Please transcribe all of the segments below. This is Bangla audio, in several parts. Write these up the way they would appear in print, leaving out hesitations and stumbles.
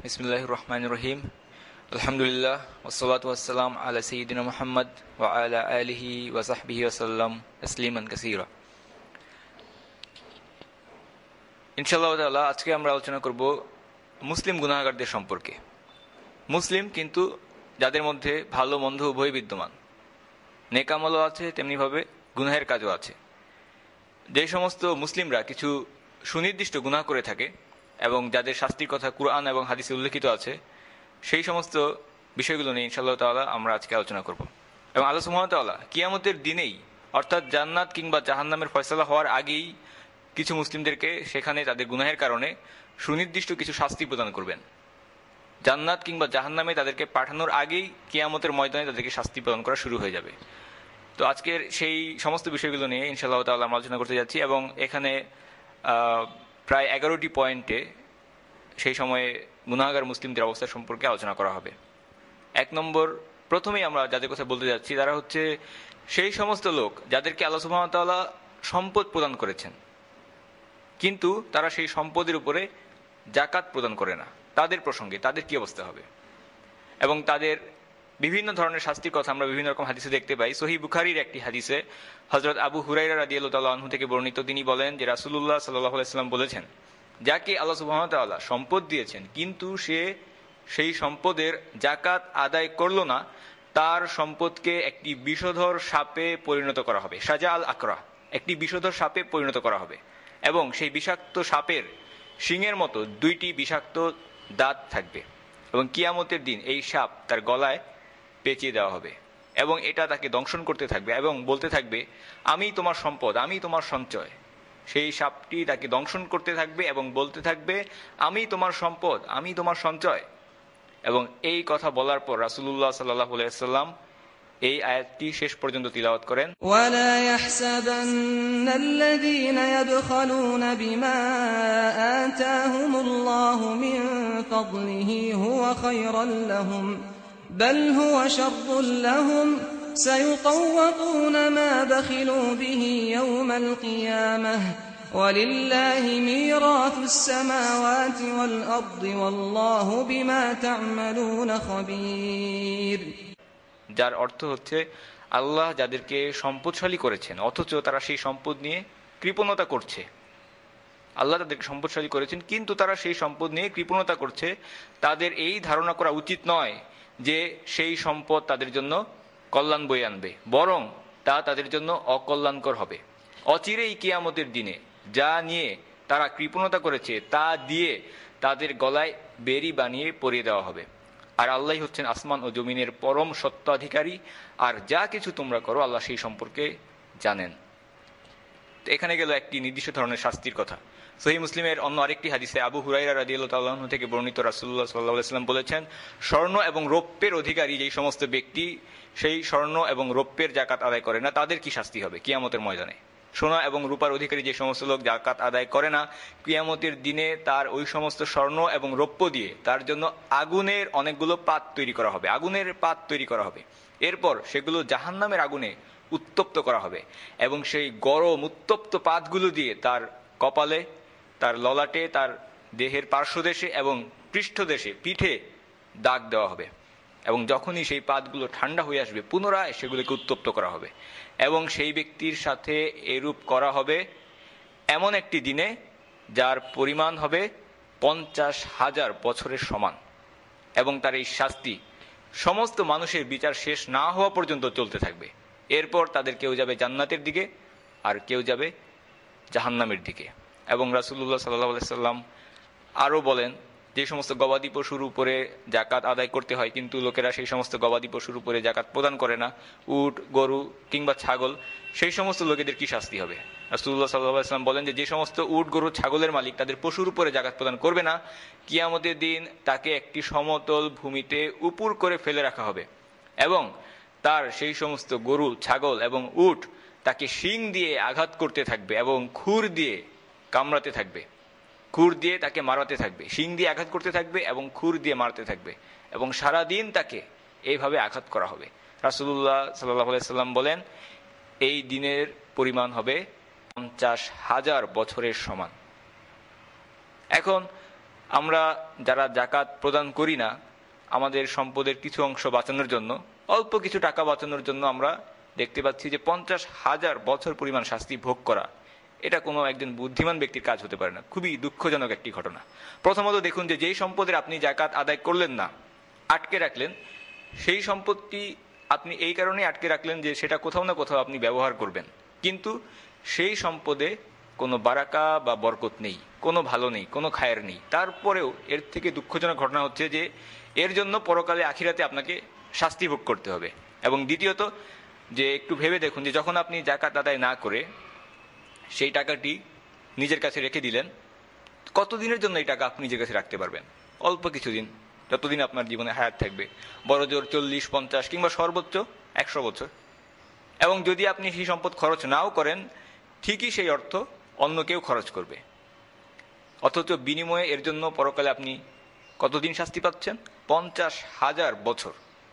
বিসমিল্লাহির রহমানির রহিম। আলহামদুলিল্লাহ ওয়াসসালাতু ওয়াসসালাম আলা সাইয়্যিদিনা মুহাম্মদ ওয়া আলা আলিহি ওয়া সাহবিহি ওয়াসাল্লাম তাসলিমান কাসীরা। ইনশাআল্লাহ তাআলা আজকে আমরা আলোচনা করব মুসলিম গুনাহগারদের সম্পর্কে। মুসলিম কিন্তু যাদের মধ্যে ভালো মন্দ উভয় বিদ্যমান, নেক আমলও আছে, তেমনিভাবে গুনাহের কাজও আছে। যে সমস্ত মুসলিমরা কিছু সুনির্দিষ্ট গুনাহ করে থাকে এবং যাদের শাস্তির কথা কুরআন এবং হাদিসে উল্লেখিত আছে, সেই সমস্ত বিষয়গুলো নিয়ে ইনশাআল্লাহ তাআলা আমরা আজকে আলোচনা করব। এবং আল্লাহ সুবহানাহু ওয়া তাআলা কিয়ামতের দিনেই, অর্থাৎ জান্নাত কিংবা জাহান্নামের ফয়সালা হওয়ার আগেই কিছু মুসলিমদেরকে সেখানে তাদের গুনাহের কারণে সুনির্দিষ্ট কিছু শাস্তি প্রদান করবেন। জান্নাত কিংবা জাহান্নামে তাদেরকে পাঠানোর আগেই কিয়ামতের ময়দানে তাদেরকে শাস্তি প্রদান করা শুরু হয়ে যাবে। তো আজকের সেই সমস্ত বিষয়গুলো নিয়ে ইনশাআল্লাহ তাআলা আমরা আলোচনা করতে যাচ্ছি এবং এখানে প্রায় 11টি পয়েন্টে সেই সময়ে গুনাহগার মুসলিমদের অবস্থা সম্পর্কে আলোচনা করা হবে। 1 নম্বর, প্রথমেই আমরা যাদের কথা বলতে যাচ্ছি তারা হচ্ছে সেই সমস্ত লোক যাদেরকে আল্লাহ সুবহানাহু ওয়া তাআলা সম্পদ প্রদান করেছেন, কিন্তু তারা সেই সম্পদের উপরে যাকাত প্রদান করে না। তাদের প্রসঙ্গে তাদের কি অবস্থা হবে এবং তাদের বিভিন্ন ধরনের শাস্তির কথা আমরা বিভিন্ন রকম হাদিসে দেখতে পাই। সহিহ বুখারীর একটি হাদিসে হযরত আবু হুরায়রা রাদিয়াল্লাহু তাআলা আনহু থেকে বর্ণিত, তিনি বলেন যে রাসূলুল্লাহ সাল্লাল্লাহু আলাইহি ওয়াসাল্লাম বলেছেন, যাকে আল্লাহ সুবহানাহু ওয়া তাআলা সম্পদ দিয়েছেন কিন্তু সে সেই সম্পদের যাকাত আদায় করল না, তার সম্পদকে একটি বিষধর সাপে পরিণত করা হবে। সাজা আল আকরা, একটি বিষধর সাপে পরিণত করা হবে এবং সেই বিষাক্ত সাপের শিংয়ের মতো 2টি বিষাক্ত দাঁত থাকবে এবং কিয়ামতের দিন এই সাপ তার গলায় পেঁচিয়ে দেওয়া হবে এবং এটা তাকে দংশন করতে থাকবে এবং বলতে থাকবে, আমি তোমার সম্পদ, আমি তোমার সঞ্চয়। সেই সাপটি তাকে দংশন করতে থাকবে এবং বলতে থাকবে, আমি তোমার সম্পদ, আমি তোমার সঞ্চয়। এবং এই কথা বলার পর রাসূলুল্লাহ সাল্লাল্লাহু আলাইহি ওয়াসাল্লাম এই আয়াতটি শেষ পর্যন্ত তিলাওয়াত করেন। ওয়ালা ইয়াহসাবান্নাল্লাযীনা ইয়াবখালুনা বিমা আতাহুমুল্লাহু মিন ফাদলিহি হুয়া খায়রান লাহুম বাল হুয়া শাররুন লাহুম সায়ুতাওয়াকুনা মা বাখিলু বিহি ইয়াওমাল কিয়ামাহ ওয়ালিল্লাহি মিরাসুস সামাওয়াতি ওয়াল আরদি ওয়াল্লাহু বিমা তা'মালুনা খাবীর। যার অর্থ হচ্ছে, আল্লাহ যাদেরকে সম্পদশালী করেছেন অথচ তারা সেই সম্পদ নিয়ে কৃপণতা করছে। আল্লাহ তাদেরকে সম্পদশালী করেছেন কিন্তু তারা সেই সম্পদ নিয়ে কৃপণতা করছে। তাদের এই ধারণা করা উচিত নয় যে সেই সম্পদ তাদের জন্য কল্যাণ বয়ে আনবে, বরং তা তাদের জন্য অকল্যাণকর হবে। অচিরেই কিয়ামতের দিনে যা নিয়ে তারা কৃপণতা করেছে তা দিয়ে তাদের গলায় বেড়ি বানিয়ে পরিয়ে দেওয়া হবে। আর আল্লাহ হচ্ছেন আসমান ও জমিনের পরম সত্ত্বাধিকারী, আর যা কিছু তোমরা করো আল্লাহ সেই সম্পর্কে জানেন। তো এখানে গেল একটি নির্দিষ্ট ধরনের শাস্তির কথা। সহিহ মুসলিমের অন্য আরেকটি হাদিসে আবু হুরায়রা রাদিয়াল্লাহু তাআলা আনহু থেকে বর্ণিত, রাসূলুল্লাহ সাল্লাল্লাহু আলাইহি ওয়াসাল্লাম বলেছেন, স্বর্ণ এবং রৌপ্যের অধিকারী যেই সমস্ত ব্যক্তি সেই স্বর্ণ এবং রৌপ্যের যাকাত আদায় করে না, তাদের কি শাস্তি হবে কিয়ামতের ময়দানে। সোনা এবং রূপার অধিকারী যে সমস্ত লোক যাকাত আদায় করে না, কিয়ামতের দিনে তার ওই সমস্ত স্বর্ণ এবং রৌপ্য দিয়ে তার জন্য আগুনের অনেকগুলো পাত তৈরি করা হবে, আগুনের পাত তৈরি করা হবে। এরপর সেগুলো জাহান্নামের আগুনে উত্তপ্ত করা হবে এবং সেই গরম উত্তপ্ত পাতগুলো দিয়ে তার কপালে, তার ললাটে, তার দেহের পার্শ্বদেশে এবং পৃষ্ঠদেশে, পিঠে দাগ দেওয়া হবে এবং যখনই সেই পাতগুলো ঠান্ডা হয়ে আসবে পুনরায় সেগুলোকে উত্তপ্ত করা হবে এবং সেই ব্যক্তির সাথে এরূপ করা হবে এমন একটি দিনে যার পরিমাণ হবে 50,000 বছরের সমান। এবং তার এই শাস্তি সমস্ত মানুষের বিচার শেষ না হওয়া পর্যন্ত চলতে থাকবে। এরপর তাদের কেউ যাবে জান্নাতের দিকে আর কেউ যাবে জাহান্নামের দিকে। এবং রাসূলুল্লাহ সাল্লাল্লাহু আলাইহি ওয়াসাল্লাম আরও বলেন, যে সমস্ত গবাদি পশুর উপরে যাকাত আদায় করতে হয় কিন্তু লোকেরা সেই সমস্ত গবাদি পশুর উপরে যাকাত প্রদান করে না, উট, গরু কিংবা ছাগল, সেই সমস্ত লোকেদের কি শাস্তি হবে। রাসূলুল্লাহ সাল্লাল্লাহু আলাইহি ওয়াসাল্লাম বলেন যে সমস্ত উট, গরু, ছাগলের মালিক তাদের পশুর উপরে যাকাত প্রদান করবে না, কিয়ামতের দিন তাকে একটি সমতল ভূমিতে উপুর করে ফেলে রাখা হবে এবং তার সেই সমস্ত গরু, ছাগল এবং উট তাকে শিং দিয়ে আঘাত করতে থাকবে এবং খুর দিয়ে কামড়াতে থাকবে, খুর দিয়ে তাকে মারাতে থাকবে, শিং দিয়ে আঘাত করতে থাকবে এবং খুর দিয়ে মারতে থাকবে এবং সারাদিন তাকে এইভাবে আঘাত করা হবে। রাসূলুল্লাহ সাল্লাল্লাহু আলাইহি ওয়াসাল্লাম বলেন, এই দিনের পরিমাণ হবে 50,000 বছরের সমান। এখন আমরা যারা জাকাত প্রদান করি না, আমাদের সম্পদের কিছু অংশ বাঁচানোর জন্য, অল্প কিছু টাকা বাঁচানোর জন্য আমরা দেখতে পাচ্ছি যে 50,000 বছর পরিমাণ শাস্তি ভোগ করা, এটা কোনো একজন বুদ্ধিমান ব্যক্তির কাজ হতে পারে না। খুবই দুঃখজনক একটি ঘটনা। প্রথমত দেখুন যে যেই সম্পদের আপনি জাকাত আদায় করলেন না, আটকে রাখলেন, সেই সম্পত্তি আপনি এই কারণে আটকে রাখলেন যে সেটা কোথাও না কোথাও আপনি ব্যবহার করবেন, কিন্তু সেই সম্পদে কোনো বারাকা বা বরকত নেই, কোনো ভালো নেই, কোনো খায়ের নেই। তারপরেও এর থেকে দুঃখজনক ঘটনা হচ্ছে যে এর জন্য পরকালে আখিরাতে আপনাকে শাস্তি ভোগ করতে হবে। এবং দ্বিতীয়ত যে একটু ভেবে দেখুন যে যখন আপনি জাকাত আদায় না করে সেই টাকাটি নিজের কাছে রেখে দিলেন, কতদিনের জন্য এই টাকা আপনি নিজের কাছে রাখতে পারবেন? অল্প কিছুদিন, যতদিন আপনার জীবনে হায়াত থাকবে, বড় জোর 40, 50 কিংবা সর্বোচ্চ 100 বছর। এবং যদি আপনি সেই সম্পদ খরচ নাও করেন, ঠিকই সেই অর্থ অন্য কেউ খরচ করবে, অথচ বিনিময়ে এর জন্য পরকালে আপনি কতদিন শাস্তি পাচ্ছেন? 50,000 বছর।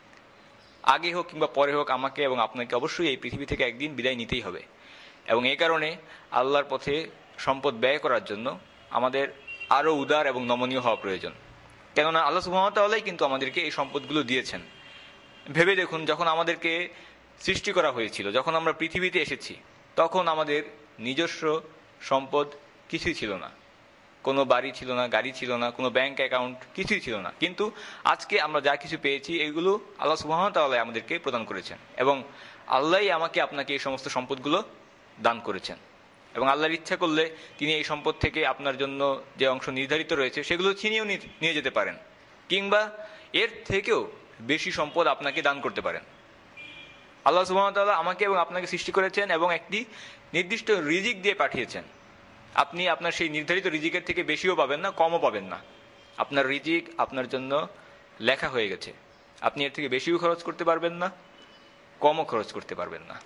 আগে হোক কিংবা পরে হোক, আমাকে এবং আপনাকে অবশ্যই এই পৃথিবী থেকে একদিন বিদায় নিতেই হবে। এবং এই কারণে আল্লাহর পথে সম্পদ ব্যয় করার জন্য আমাদের আরও উদার এবং নমনীয় হওয়া প্রয়োজন। কেননা আল্লাহ সুবহানাহু ওয়া তাআলাই কিন্তু আমাদেরকে এই সম্পদগুলো দিয়েছেন। ভেবে দেখুন, যখন আমাদেরকে সৃষ্টি করা হয়েছিল, যখন আমরা পৃথিবীতে এসেছি, তখন আমাদের নিজস্ব সম্পদ কিছুই ছিল না। কোনো বাড়ি ছিল না, গাড়ি ছিল না, কোনো ব্যাংক অ্যাকাউন্ট কিছুই ছিল না। কিন্তু আজকে আমরা যা কিছু পেয়েছি এগুলো আল্লাহ সুবহানাহু ওয়া তাআলা আমাদেরকে প্রদান করেছেন, এবং আল্লাহই আমাকে আপনাকে এই সমস্ত সম্পদগুলো দান করেছেন। এবং আল্লাহর ইচ্ছা করলে তিনি এই সম্পদ থেকে আপনার জন্য যে অংশ নির্ধারিত রয়েছে সেগুলো ছিনিয়েও নিয়ে যেতে পারেন, কিংবা এর থেকেও বেশি সম্পদ আপনাকে দান করতে পারেন। আল্লাহ সুবহানাহু ওয়া তাআলা আমাকে এবং আপনাকে সৃষ্টি করেছেন এবং একটি নির্দিষ্ট রিজিক দিয়ে পাঠিয়েছেন। আপনি আপনার সেই নির্ধারিত রিজিকের থেকে বেশিও পাবেন না, কমও পাবেন না। আপনার রিজিক আপনার জন্য লেখা হয়ে গেছে। আপনি এর থেকে বেশিও খরচ করতে পারবেন না, কমও খরচ করতে পারবেন না।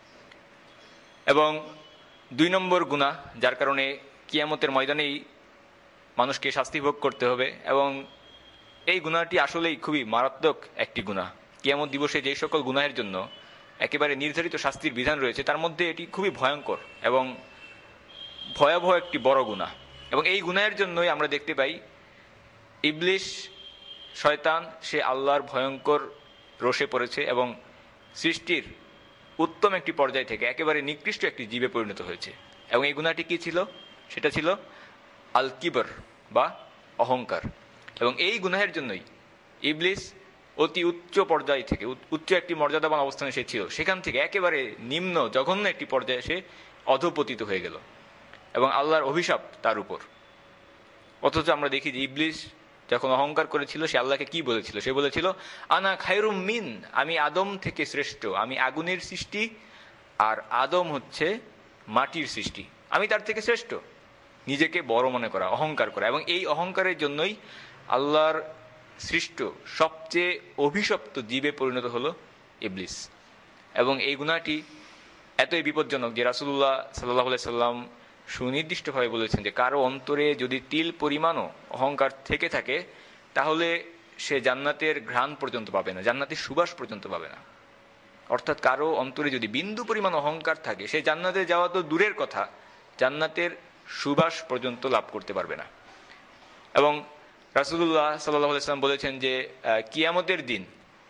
এবং 2 নম্বর গুনাহ, যার কারণে কিয়ামতের ময়দানেই মানুষকে শাস্তি ভোগ করতে হবে, এবং এই গুনাহটি আসলেই খুবই মারাত্মক একটি গুনাহ। কিয়ামত দিবসে যেই সকল গুনাহের জন্য একেবারে নির্ধারিত শাস্তির বিধান রয়েছে, তার মধ্যে এটি খুবই ভয়ঙ্কর এবং ভয়াবহ একটি বড় গুনাহ। এবং এই গুনাহের জন্যই আমরা দেখতে পাই ইবলিস, শয়তান, সে আল্লাহর ভয়ঙ্কর রোষে পড়েছে এবং সৃষ্টির উত্তম একটি পর্যায় থেকে একেবারে নিকৃষ্ট একটি জীবে পরিণত হয়েছে। এবং এই গুনাহটি কি ছিল? সেটা ছিল আল কিবর বা অহংকার। এবং এই গুনাহের জন্যই ইবলিস অতি উচ্চ পর্যায় থেকে, উচ্চ একটি মর্যাদাবান অবস্থানে সে ছিল, সেখান থেকে একেবারে নিম্ন জঘন্য একটি পর্যায়ে সে অধঃপতিত হয়ে গেল এবং আল্লাহর অভিশাপ তার উপর। অথচ আমরা দেখি যে ইবলিস যখন অহংকার করেছিল, সে আল্লাহকে কি বলেছিল? সে বলেছিল, আনা খায়রুম মিন, আমি আদম থেকে শ্রেষ্ঠ, আমি আগুনের সৃষ্টি আর আদম হচ্ছে মাটির সৃষ্টি, আমি তার থেকে শ্রেষ্ঠ। নিজেকে বড় মনে করা, অহংকার করা। এবং এই অহংকারের জন্যই আল্লাহর সৃষ্ট সবচেয়ে অভিশপ্ত জীবে পরিণত হলো ইবলিস। এবং এই গুনাহটি এতই বিপজ্জনক যে রাসূলুল্লাহ সাল্লাল্লাহু আলাইহি সাল্লাম সুনির্দিষ্টভাবে বলেছেন যে কারো অন্তরে যদি তিল পরিমাণও অহংকার থেকে থাকে, তাহলে সে জান্নাতের ঘ্রাণ পর্যন্ত পাবে না, জান্নাতের সুবাস পর্যন্ত পাবে না। অর্থাৎ কারো অন্তরে যদি বিন্দু পরিমাণ অহংকার থাকে, সে জান্নাতে যাওয়া তো দূরের কথা, জান্নাতের সুবাস পর্যন্ত লাভ করতে পারবে না। এবং রাসূলুল্লাহ সাল্লাল্লাহু আলাইহি সাল্লাম বলেছেন যে কিয়ামতের দিন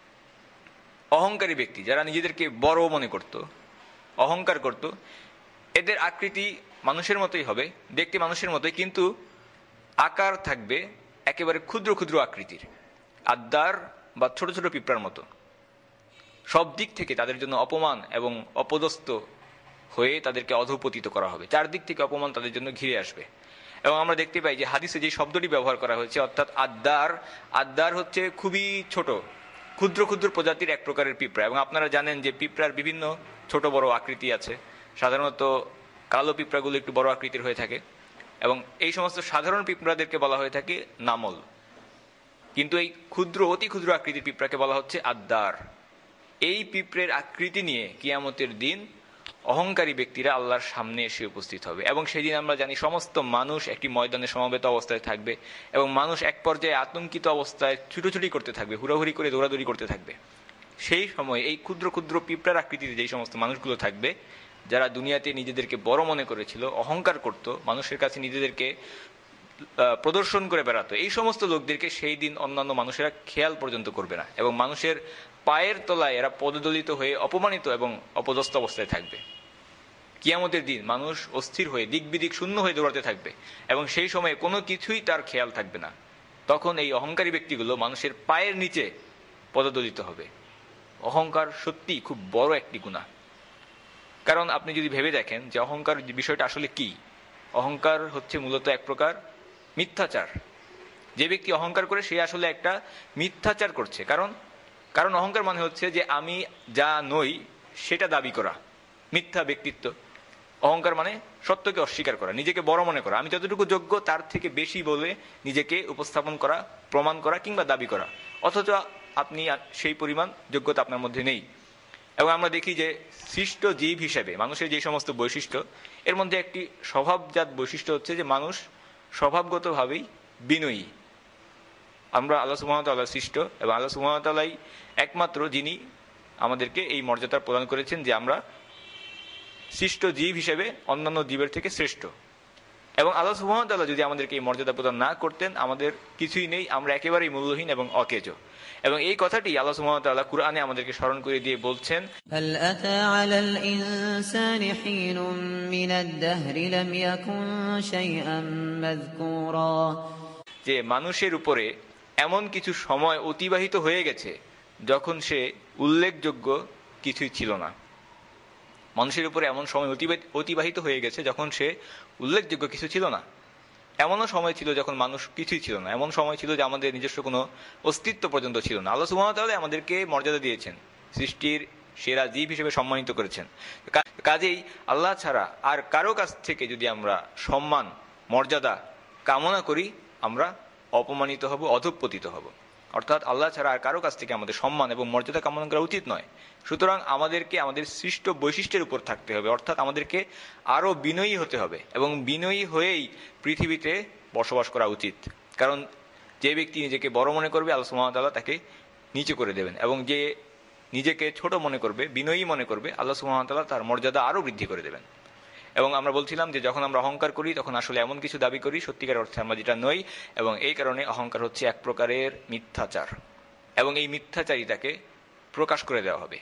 অহংকারী ব্যক্তি, যারা নিজেদেরকে বড় মনে করত, অহংকার করত, এদের আকৃতি মানুষের মতোই হবে, দেখতে মানুষের মতোই, কিন্তু আকার থাকবে একেবারে ক্ষুদ্র ক্ষুদ্র আকৃতির, আদ্দার বা ছোট ছোট পিঁপড়ার মতো। সব দিক থেকে তাদের জন্য অপমান এবং অপদস্থ হয়ে তাদেরকে অধঃপতিত করা হবে, চারদিক থেকে অপমান তাদের জন্য ঘিরে আসবে। এবং আমরা দেখতে পাই যে হাদিসে যে শব্দটি ব্যবহার করা হয়েছে, অর্থাৎ আদ্দার, আদ্দার হচ্ছে খুবই ছোট, ক্ষুদ্র ক্ষুদ্র প্রজাতির এক প্রকারের পিঁপড়া। এবং আপনারা জানেন যে পিঁপড়ার বিভিন্ন ছোট বড় আকৃতি আছে। সাধারণত কালো পিঁপড়াগুলো একটু বড় আকৃতির হয়ে থাকে, এবং এই সমস্ত সাধারণ পিঁপড়াদেরকে বলা হয়ে থাকে নামল। কিন্তু এই ক্ষুদ্র, অতি ক্ষুদ্র আকৃতির পিঁপড়াকে বলা হচ্ছে আদ্দার। এই পিঁপড়ের আকৃতি নিয়ে কিয়ামতের দিন অহংকারী ব্যক্তিরা আল্লাহর সামনে এসে উপস্থিত হবে। এবং সেদিন আমরা জানি সমস্ত মানুষ একটি ময়দানে সমবেত অবস্থায় থাকবে, এবং মানুষ এক পর্যায়ে আতঙ্কিত অবস্থায় ছুটোছুটি করতে থাকবে, হুড়াহুড়ি করে দৌড়াদৌড়ি করতে থাকবে। সেই সময় এই ক্ষুদ্র ক্ষুদ্র পিঁপড়ার আকৃতিতে যেই সমস্ত মানুষগুলো থাকবে, যারা দুনিয়াতে নিজেদেরকে বড় মনে করেছিল, অহংকার করত, মানুষের কাছে নিজেদেরকে প্রদর্শন করে বেড়াতো, এই সমস্ত লোকদেরকে সেই দিন অন্যান্য মানুষেরা খেয়াল পর্যন্ত করবে না, এবং মানুষের পায়ের তলায় এরা পদদলিত হয়ে অপমানিত এবং অপদস্থ অবস্থায় থাকবে। কিয়ামতের দিন মানুষ অস্থির হয়ে দিক বিদিক শূন্য হয়ে দৌড়াতে থাকবে, এবং সেই সময়ে কোনো কিছুই তার খেয়াল থাকবে না। তখন এই অহংকারী ব্যক্তিগুলো মানুষের পায়ের নিচে পদদলিত হবে। অহংকার সত্যি খুব বড় একটি গুনাহ। কারণ আপনি যদি ভেবে দেখেন যে অহংকার বিষয়টা আসলে কি, অহংকার হচ্ছে মূলত এক প্রকার মিথ্যাচার। যে ব্যক্তি অহংকার করে সে আসলে একটা মিথ্যাচার করছে। কারণ অহংকার মানে হচ্ছে যে আমি যা নই সেটা দাবি করা, মিথ্যা ব্যক্তিত্ব। অহংকার মানে সত্যকে অস্বীকার করা, নিজেকে বড় মনে করা, আমি যতটুকু যোগ্য তার থেকে বেশি বলে নিজেকে উপস্থাপন করা, প্রমাণ করা কিংবা দাবি করা, অথচ আপনি সেই পরিমাণ যোগ্যতা আপনার মধ্যে নেই। এবং আমরা দেখি যে সৃষ্ট জীব হিসেবে মানুষের যে সমস্ত বৈশিষ্ট্য, এর মধ্যে একটি স্বভাবজাত বৈশিষ্ট্য হচ্ছে যে মানুষ স্বভাবগতভাবেই বিনয়ী। আমরা আল্লাহ সুবহানাহু ওয়া তাআলা সৃষ্ট, এবং আল্লাহ সুবহানাহু ওয়া তাআলাই একমাত্র যিনি আমাদেরকে এই মর্যাদা প্রদান করেছেন যে আমরা সৃষ্ট জীব হিসেবে অন্যান্য জীবের থেকে শ্রেষ্ঠ। এবং আল্লাহ সুবহানাহু ওয়া তাআলা যদি আমাদেরকে এই মর্যাদা প্রদান না করতেন, আমাদের কিছুই নেই, আমরা একেবারেই মূল্যহীন এবং অকেজ। এবং এই কথাটি আল্লাহ সুবহানাহু ওয়া তাআলা কুরআনে আমাদেরকে স্মরণ করে দিয়ে বলছেন, هل أتى على الإنسان حين من الدهر لم يكن شيئا مذكورا, যে মানুষের উপরে এমন কিছু সময় অতিবাহিত হয়ে গেছে যখন সে উল্লেখযোগ্য কিছুই ছিল না। মানুষের উপরে এমন সময় অতিবাহিত হয়ে গেছে যখন সে উল্লেখযোগ্য কিছু ছিল না। এমনও সময় ছিল যখন মানুষ কিছুই ছিল না, এমন সময় ছিল যে আমাদের নিজস্ব কোনো অস্তিত্ব পর্যন্ত ছিল না। আল্লাহ সুবহানাহু ওয়া তাআলা আমাদেরকে মর্যাদা দিয়েছেন, সৃষ্টির সেরা জীব হিসেবে সম্মানিত করেছেন। কাজেই আল্লাহ ছাড়া আর কারো কাছ থেকে যদি আমরা সম্মান মর্যাদা কামনা করি, আমরা অপমানিত হব, অধঃপতিত হব। অর্থাৎ আল্লাহ ছাড়া আর কারো কাছ থেকে আমাদের সম্মান এবং মর্যাদা কামনা করা উচিত নয়। সুতরাং আমাদেরকে আমাদের সৃষ্ট বৈশিষ্ট্যের উপর থাকতে হবে, অর্থাৎ আমাদেরকে আরো বিনয়ী হতে হবে, এবং বিনয়ী হয়েই পৃথিবীতে বসবাস করা উচিত। কারণ যে ব্যক্তি নিজেকে বড় মনে করবে, আল্লাহ সুবহানাহু ওয়া তাআলা তাকে নিচু করে দেবেন, এবং যে নিজেকে ছোট মনে করবে, বিনয়ী মনে করবে, আল্লাহ সুবহানাহু ওয়া তাআলা তার মর্যাদা আরো বৃদ্ধি করে দেবেন। এবং আমরা বলছিলাম যে যখন আমরা অহংকার করি তখন আসলে এমন কিছু দাবি করি সত্যিকার অর্থে আমরা যেটা নই, এবং এই কারণে অহংকার হচ্ছে এক প্রকারের মিথ্যাচার, এবং এই মিথ্যাচারিতাকে প্রকাশ করে দেওয়া হবে।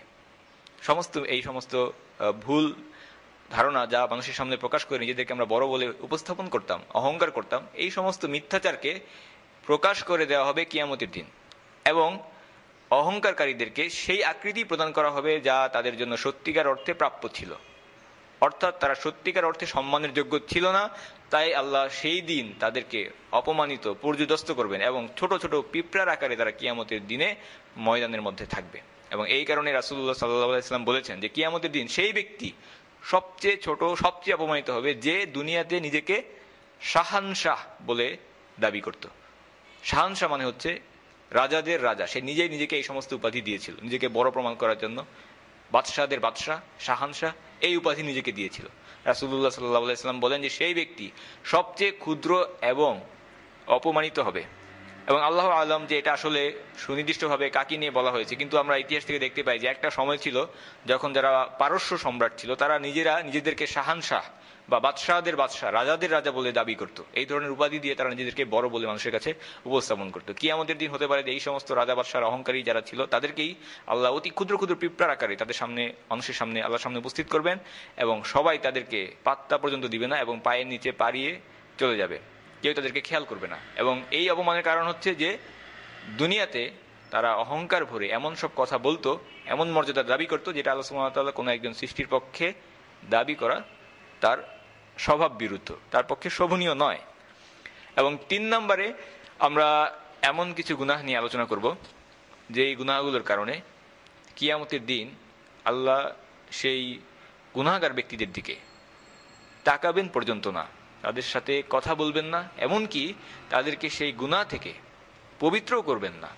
এই সমস্ত ভুল ধারণা যা মানুষের সামনে প্রকাশ করে নিজেদেরকে আমরা বড় বলে উপস্থাপন করতাম, অহংকার করতাম, এই সমস্ত মিথ্যাচারকে প্রকাশ করে দেওয়া হবে কিয়ামতের দিন, এবং অহংকারকারীদেরকে সেই আকৃতি প্রদান করা হবে যা তাদের জন্য সত্যিকার অর্থে প্রাপ্য ছিল। অর্থাৎ তারা সত্যিকার অর্থে সম্মানের যোগ্য ছিল না, তাই আল্লাহ সেই দিন তাদেরকে অপমানিত, পর্যুদস্ত করবেন, এবং ছোট ছোট পিঁপড়ার আকারে তারা কিয়ামতের দিনে ময়দানের মধ্যে থাকবে। এবং এই কারণে রাসূলুল্লাহ সাল্লাল্লাহু আলাইহি ওয়াসাল্লাম বলেছেন যে কিয়ামতের দিন সেই ব্যক্তি সবচেয়ে ছোট, সবচেয়ে অপমানিত হবে যে দুনিয়াতে নিজেকে শাহানশাহ বলে দাবি করত। শাহানশাহ মানে হচ্ছে রাজাদের রাজা, সে নিজেই নিজেকে এই সমস্ত উপাধি দিয়েছিল নিজেকে বড় প্রমাণ করার জন্য। বাদশাহদের বাদশাহ, শাহানশাহ, এই উপাধি নিজেকে দিয়েছিল। রাসূলুল্লাহ সাল্লাল্লাহু আলাইহি ওয়াসাল্লাম বলেন যে সেই ব্যক্তি সবচেয়ে ক্ষুদ্র এবং অপমানিত হবে। এবং আল্লাহ আলম যে এটা আসলে সুনির্দিষ্টভাবে কাকে নিয়ে বলা হয়েছে, কিন্তু আমরা ইতিহাস থেকে দেখতে পাই যে একটা সময় ছিল যখন যারা পারস্য সম্রাট ছিল তারা নিজেদেরকে শাহানশাহ বা বাদশাহদের বাদশাহ, রাজাদের রাজা বলে দাবি করত। এই ধরনের উপাধি দিয়ে তারা নিজেদেরকে বড় বলে মানুষের কাছে উপস্থাপন করত। কিয়ামতের দিন হতে পারে যে এই সমস্ত রাজা বাদশাহ অহংকারী যারা ছিল তাদেরকেই আল্লাহ অতি ক্ষুদ্র ক্ষুদ্র পিঁপড়ার আকারে তাদের সামনে, মানুষের সামনে, আল্লাহর সামনে উপস্থিত করবেন, এবং সবাই তাদেরকে পাত্তা পর্যন্ত দিবে না, এবং পায়ের নিচে পাড়িয়ে চলে যাবে, কেউ তাদেরকে খেয়াল করবে না। এবং এই অপমানের কারণ হচ্ছে যে দুনিয়াতে তারা অহংকার ভরে এমন সব কথা বলতো, এমন মর্যাদা দাবি করতো যেটা আল্লাহ সুবহানাহু ওয়া তাআলা কোনো একজন সৃষ্টির পক্ষে দাবি করা তার স্বভাব বিরুদ্ধ, তার পক্ষে শোভনীয় নয়। এবং 3 নম্বরে আমরা এমন কিছু গুনাহ নিয়ে আলোচনা করব যে এই গুনাহগুলোর কারণে কিয়ামতের দিন আল্লাহ সেই গুনাহগার ব্যক্তিদের দিকে তাকাবেন পর্যন্ত না, তাদের সাথে কথা বলবেন না, এমনকি তাদেরকে সেই গুনাহ থেকে পবিত্রও করবেন না।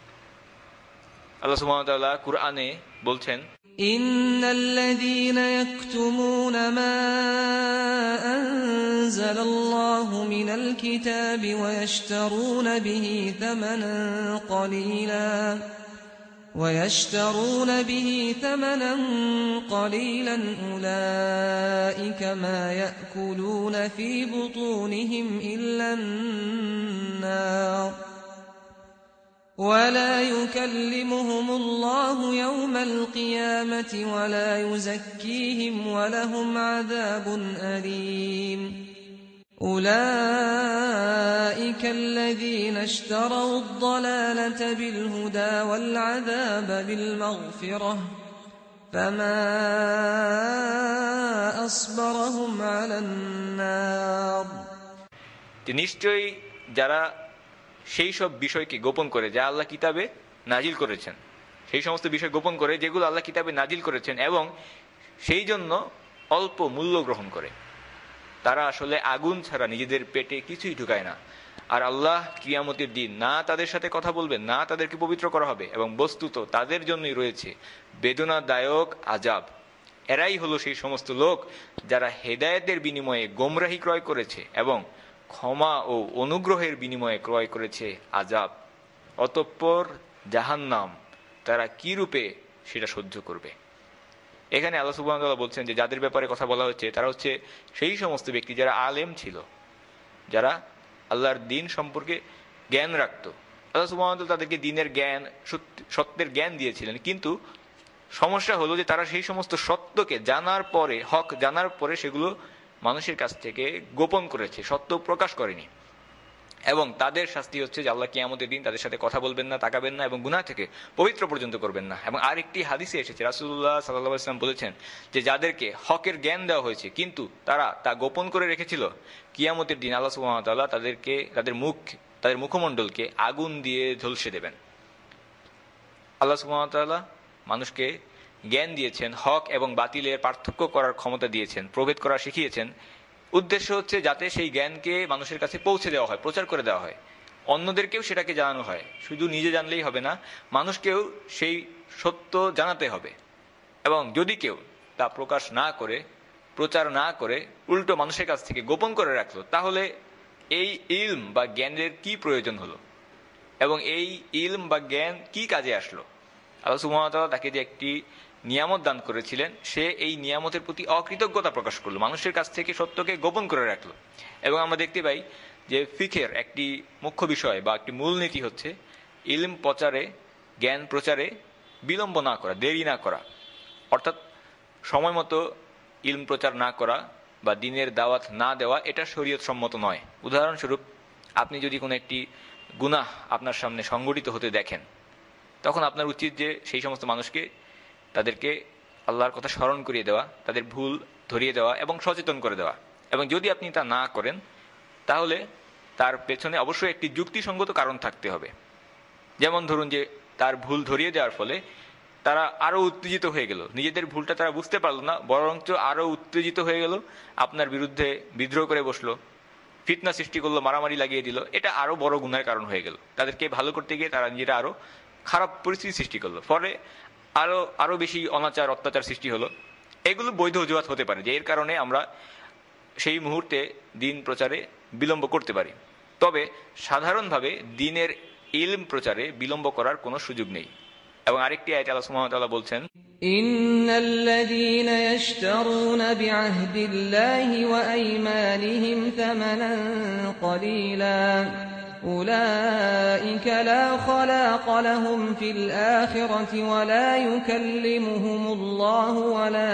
আল্লাহ সুবহানাহু ওয়া তাআলা কুরআনে বলছেন, ইন্নাল্লাযীনা ইয়াকতুমুনা মা আনজালাল্লাহু মিনাল কিতাবি ওয়া ইয়াশতারুনা বিহি থামানান কলিলা ويشترون به ثمنا قليلا أولئك ما يأكلون في بطونهم إلا النار ولا يكلمهم الله يوم القيامة ولا يزكيهم ولهم عذاب أليم أولئك الذين اشتروا الضلالة بالهدى والعذاب بالمغفرة فما أصبرهم على النار নিশ্চয়ই যারা সেই সব বিষয়কে গোপন করে যা আল্লাহ কিতাবে নাজিল করেছেন, সেই সমস্ত বিষয় গোপন করে যেগুলো আল্লাহ কিতাবে নাজিল করেছেন এবং সেই জন্য অল্প মূল্য গ্রহণ করে, তারা আসলে আগুন ছাড়া নিজেদের পেটে কিছুই ঢুকায় না। আর আল্লাহ কিয়ামতের দিন না তাদের সাথে কথা বলবেন, না তাদেরকে পবিত্র করা হবে, এবং বস্তুত তাদের জন্যই রয়েছে বেদনাদায়ক আযাব। এরাই হলো সেই সমস্ত লোক যারা হেদায়েতের বিনিময়ে গোমরাহি ক্রয় করেছে এবং ক্ষমা ও অনুগ্রহের বিনিময়ে ক্রয় করেছে আযাব। অতঃপর জাহান্নাম তারা কি রূপে সেটা সহ্য করবে। এখানে আল্লাহ সুবহানাহু ওয়া তাআলা বলছেন যে যাদের ব্যাপারে কথা বলা হচ্ছে তারা হচ্ছে সেই সমস্ত ব্যক্তি যারা আলেম ছিল, যারা আল্লাহর দ্বীন সম্পর্কে জ্ঞান রাখত। আল্লাহ সুবহানাহু ওয়া তাআলা তাদেরকে দ্বীনের জ্ঞান, সত্যের জ্ঞান দিয়েছিলেন, কিন্তু সমস্যা হলো যে তারা সেই সমস্ত সত্যকে জানার পরে, হক জানার পরে সেগুলো মানুষের কাছ থেকে গোপন করেছে, সত্য প্রকাশ করেনি। এবং তাদের শাস্তি হচ্ছে যে আল্লাহ কিয়ামতের দিন তাদের সাথে কথা বলবেন না, তাকাবেন না এবং গুনাহ থেকে পবিত্র পর্যন্ত করবেন না। এবং আরেকটি হাদিসে এসেছে, রাসূলুল্লাহ সাল্লাল্লাহু আলাইহি ওয়াসাল্লাম বলেছেন যে যাদেরকে হকের জ্ঞান দেওয়া হয়েছে কিন্তু তারা তা গোপন করে রেখেছিল, কিয়ামতের দিন আল্লাহ সুবহানাহু ওয়া তাআলা তাদেরকে, তাদের মুখমণ্ডলকে আগুন দিয়ে ঝলসে দেবেন। আল্লাহ সুবহানাহু ওয়া তাআলা মানুষকে জ্ঞান দিয়েছেন, হক এবং বাতিলের পার্থক্য করার ক্ষমতা দিয়েছেন, প্রভেদ করা শিখিয়েছেন। উদ্দেশ্য হচ্ছে যাতে সেই জ্ঞানকে মানুষের কাছে পৌঁছে দেওয়া হয়, প্রচার করে দেওয়া হয়, অন্যদেরকেও সেটাকে জানানো হয়। শুধু নিজে জানলেই হবে না, মানুষকেও সেই সত্য জানাতে হবে। এবং যদি কেউ তা প্রকাশ না করে, প্রচার না করে, উল্টো মানুষের কাছ থেকে গোপন করে রাখলো, তাহলে এই ইলম বা জ্ঞানের কি প্রয়োজন হলো এবং এই ইলম বা জ্ঞান কি কাজে আসলো? আল্লাহ সুবহানাহু ওয়া তাআলা তাকে যে একটি নিয়ামত দান করেছিলেন, সে এই নিয়ামতের প্রতি অকৃতজ্ঞতা প্রকাশ করলো, মানুষের কাছ থেকে সত্যকে গোপন করে রাখলো। এবং আমরা দেখতে পাই যে ফিকহের একটি মুখ্য বিষয় বা একটি মূলনীতি হচ্ছে ইলম প্রচারে, জ্ঞান প্রচারে বিলম্ব না করা, দেরি না করা। অর্থাৎ সময় মতো ইলম প্রচার না করা বা দ্বীনের দাওয়াত না দেওয়া, এটা শরীয়ত সম্মত নয়। উদাহরণস্বরূপ, আপনি যদি কোনো একটি গুনাহ আপনার সামনে সংগঠিত হতে দেখেন, তখন আপনার উচিত যে সেই সমস্ত মানুষকে, তাদেরকে আল্লাহর কথা স্মরণ করিয়ে দেওয়া, তাদের ভুল ধরিয়ে দেওয়া এবং সচেতন করে দেওয়া। এবং যদি আপনি তা না করেন, তাহলে তার পেছনে অবশ্যই একটি যুক্তিসঙ্গত কারণ থাকতে হবে। যেমন ধরুন যে তার ভুল ধরিয়ে দেওয়ার ফলে তারা আরো উত্তেজিত হয়ে গেল, নিজেদের ভুলটা তারা বুঝতে পারলো না, বরঞ্চ আরো উত্তেজিত হয়ে গেল, আপনার বিরুদ্ধে বিদ্রোহ করে বসলো, ফিতনা সৃষ্টি করলো, মারামারি লাগিয়ে দিল। এটা আরো বড় গুনাহের কারণ হয়ে গেল। তাদেরকে ভালো করতে গিয়ে তারা নিজেরা আরো খারাপ পরিস্থিতি সৃষ্টি করলো, ফলে আরো বেশি অনাচার, অত্যাচার সৃষ্টি হলো। এগুলো বৈধ অজুহাত হতে পারে যে এর কারণে আমরা সেই মুহূর্তে দ্বীন প্রচারে বিলম্ব করতে পারি। তবে সাধারণভাবে দ্বীনের ইলম প্রচারে বিলম্ব করার কোনো সুযোগ নেই। এবং আরেকটি আয়াতে আল্লাহ সুবহানাহু ওয়া তাআলা বলছেন, ইন্নাল্লাযীনা ইয়াশতারুনা বিআহদিল্লাহি ওয়া আইমানিহিম থামানান ক্বালীলা উলাইকা লা খালাকা লাহুম ফিল আখিরাতি ওয়া লা ইউকাল্লিমুহুমুল্লাহু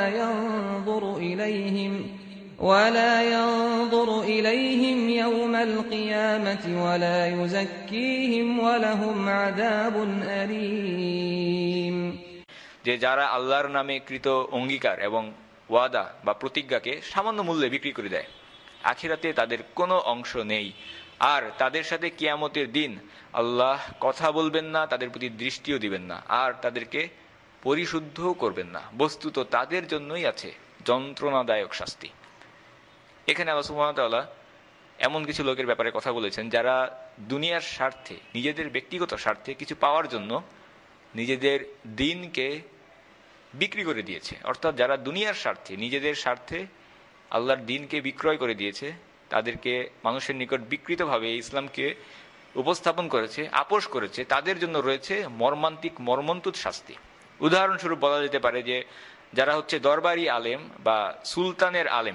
ولا ينظر إليهم يوم القيامة ولا يزكيهم ولهم عذاب أليم। যে যারা আল্লাহর নামে কৃত অঙ্গীকার এবং ওয়াদা বা প্রতিজ্ঞাকে সামান্য মূল্যে বিক্রি করে দেয়, আখিরাতে তাদের কোনো অংশ নেই। আর তাদের সাথে কিয়ামতের দিন আল্লাহ কথা বলবেন না, তাদের প্রতি দৃষ্টিও দিবেন না, আর তাদেরকে পরিশুদ্ধও করবেন না। বস্তুত তাদের জন্যই আছে যন্ত্রণাদায়ক শাস্তি। এখানে আল্লাহ সুবহানাহু ওয়া তাআলা এমন কিছু লোকের ব্যাপারে কথা বলেছেন যারা দুনিয়ার স্বার্থে, নিজেদের ব্যক্তিগত স্বার্থে কিছু পাওয়ার জন্য নিজেদের দ্বীনকে বিক্রি করে দিয়েছে। অর্থাৎ যারা দুনিয়ার স্বার্থে, নিজেদের স্বার্থে আল্লাহর দ্বীনকে বিক্রয় করে দিয়েছে, তাদেরকে মানুষের নিকট বিকৃতভাবে ইসলামকে উপস্থাপন করেছে, আপোষ করেছে, তাদের জন্য রয়েছে মর্মান্তিক মর্মন্তুদ শাস্তি। উদাহরণস্বরূপ বলা যেতে পারে যে যারা হচ্ছে দরবারি আলেম বা সুলতানের আলেম,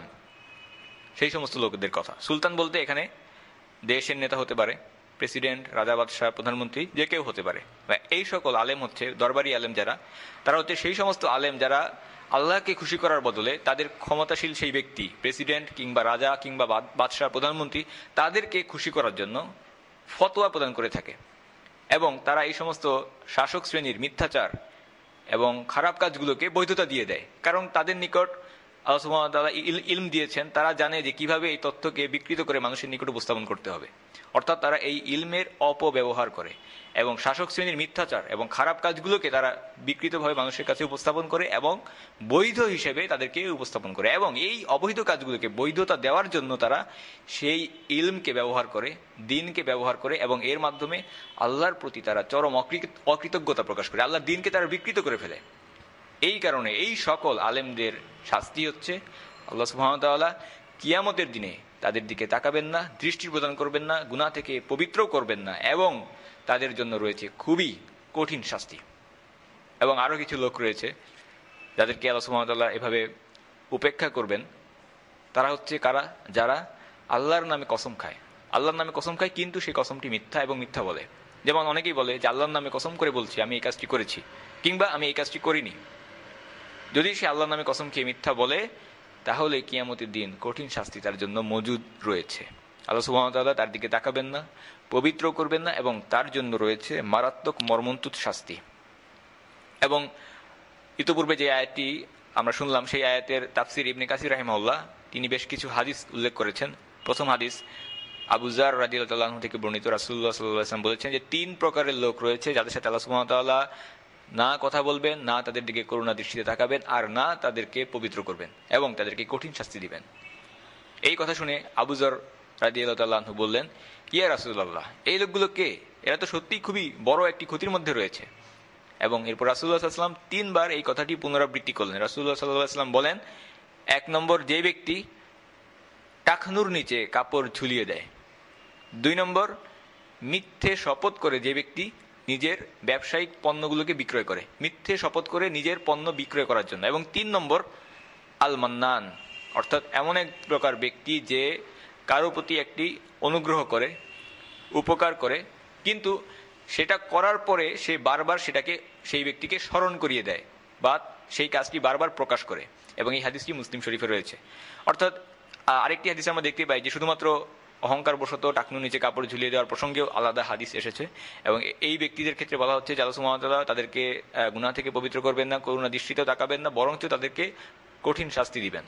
সেই সমস্ত লোকদের কথা। সুলতান বলতে এখানে দেশের নেতা হতে পারে, প্রেসিডেন্ট, রাজা, বাদশাহ, প্রধানমন্ত্রী, যে কেউ হতে পারে। এই সকল আলেম হচ্ছে দরবারি আলেম যারা, তারা হচ্ছে সেই সমস্ত আলেম যারা আল্লাহকে খুশি করার বদলে তাদের ক্ষমতাশীল সেই ব্যক্তি, প্রেসিডেন্ট কিংবা রাজা কিংবা বাদশাহ, প্রধানমন্ত্রী, তাদেরকে খুশি করার জন্য ফতোয়া প্রদান করে থাকে। এবং তারা এই সমস্ত শাসক শ্রেণীর মিথ্যাচার এবং খারাপ কাজগুলোকে বৈধতা দিয়ে দেয়, কারণ তাদের নিকট আল্লাহ সুবহানাহু ওয়া তাআলা ইলম দিয়েছেন, তারা জানে যে কিভাবে এই তথ্যকে বিকৃত করে মানুষের নিকট উপস্থাপন করতে হবে। অর্থাৎ তারা এই ইলমের অপব্যবহার করে এবং শাসক শ্রেণীর মিথ্যাচার এবং খারাপ কাজগুলোকে তারা বিকৃতভাবে মানুষের কাছে উপস্থাপন করে এবং বৈধ হিসেবে তাদেরকে উপস্থাপন করে। এবং এই অবৈধ কাজগুলোকে বৈধতা দেওয়ার জন্য তারা সেই ইলমকে ব্যবহার করে, দিনকে ব্যবহার করে, এবং এর মাধ্যমে আল্লাহর প্রতি তারা চরম অকৃতজ্ঞতা প্রকাশ করে, আল্লাহর দিনকে তারা বিকৃত করে ফেলে। এই কারণে এই সকল আলেমদের শাস্তি হচ্ছে আল্লাহ সুবহানাহু ওয়া তাআলা কিয়ামতের দিনে তাদের দিকে তাকাবেন না, দৃষ্টি প্রদান করবেন না, গুনাহ থেকে পবিত্র করবেন না, এবং তাদের জন্য রয়েছে খুবই কঠিন শাস্তি। এবং আরো কিছু লোক রয়েছে যাদেরকে আল্লাহ সুবহানাহু ওয়া তাআলা এভাবে উপেক্ষা করবেন। তারা হচ্ছে কারা? যারা আল্লাহর নামে কসম খায়, আল্লাহর নামে কসম খায় কিন্তু সেই কসমটি মিথ্যা এবং মিথ্যা বলে। যেমন অনেকেই বলে যে আল্লাহর নামে কসম করে বলছি আমি এই কাজটি করেছি, কিংবা আমি এই কাজটি করিনি। যদি সে আল্লাহর নামে কসম খেয়ে মিথ্যা বলে, তাহলে কিয়ামতের দিন কঠিন শাস্তি তার জন্য মজুদ রয়েছে। আল্লাহ সুবহানাহু ওয়া তাআলা তার দিকে তাকাবেন না, পবিত্র করবেন না, এবং তার জন্য রয়েছে মারাত্মক মর্মন্তুদ শাস্তি। এবং ইতোপূর্বে যে আয়াতটি আমরা শুনলাম, সেই আয়াতের তাফসির ইবনে কাসির রাহিমাহুল্লাহ তিনি বেশ কিছু হাদিস উল্লেখ করেছেন। প্রথম হাদিস আবু যার রাদিয়াল্লাহু আনহু থেকে বর্ণিত, রাসূলুল্লাহ সাল্লাল্লাহু আলাইহি ওয়াসাল্লাম বলেছেন যে 3 প্রকারের লোক রয়েছে যাদের সাথে আল্লাহ সুবহানাহু ওয়া তাআলা না কথা বলবেন, না তাদের দিকে করুণা দৃষ্টিতে তাকাবেন, আর না তাদেরকে পবিত্র করবেন, এবং তাদেরকে কঠিন শাস্তি দিবেন। এই কথা শুনে আবু যর রাদিয়াল্লাহু আনহু বললেন, ইয়া রাসূলুল্লাহ, এই লোকগুলো কে? এরা তো সত্যিই খুবই বড় একটি ক্ষতির মধ্যে রয়েছে। এবং এরপর রাসূলুল্লাহ সাল্লাল্লাহু আলাইহি ওয়াসাল্লাম 3 বার এই কথাটি পুনরাবৃত্তি করলেন। রাসূলুল্লাহ সাল্লাল্লাহু আলাইহি ওয়াসাল্লাম বলেন, 1 নম্বর, যে ব্যক্তি টাকনুর নিচে কাপড় ঝুলিয়ে দেয়। 2 নম্বর, মিথ্যে শপথ করে যে ব্যক্তি নিজের ব্যবসায়িক পণ্যগুলোকে বিক্রয় করে, মিথ্যে শপথ করে নিজের পণ্য বিক্রয় করার জন্য। এবং 3 নম্বর, আল মান্নান, অর্থাৎ এমন এক প্রকার ব্যক্তি যে কারো প্রতি একটি অনুগ্রহ করে, উপকার করে, কিন্তু সেটা করার পরে সে বারবার সেটাকে সেই ব্যক্তিকে স্মরণ করিয়ে দেয় বা সেই কাজটি বারবার প্রকাশ করে। এবং এই হাদিসটি মুসলিম শরীফে রয়েছে। অর্থাৎ আরেকটি হাদিসে আমরা দেখতে পাই যে শুধুমাত্র অহংকার বশত টাকনুর নিচে কাপড় ঝুলিয়ে দেওয়ার প্রসঙ্গেও আলাদা হাদিস এসেছে। এবং এই ব্যক্তিদের ক্ষেত্রে বলা হচ্ছে যে আল্লাহ সুবহানাহু ওয়া তাআলা তাদেরকে গুনাহ থেকে পবিত্র করবেন না, করুণা দৃষ্টিতেও তাকাবেন না, বরঞ্চ তাদেরকে কঠিন শাস্তি দিবেন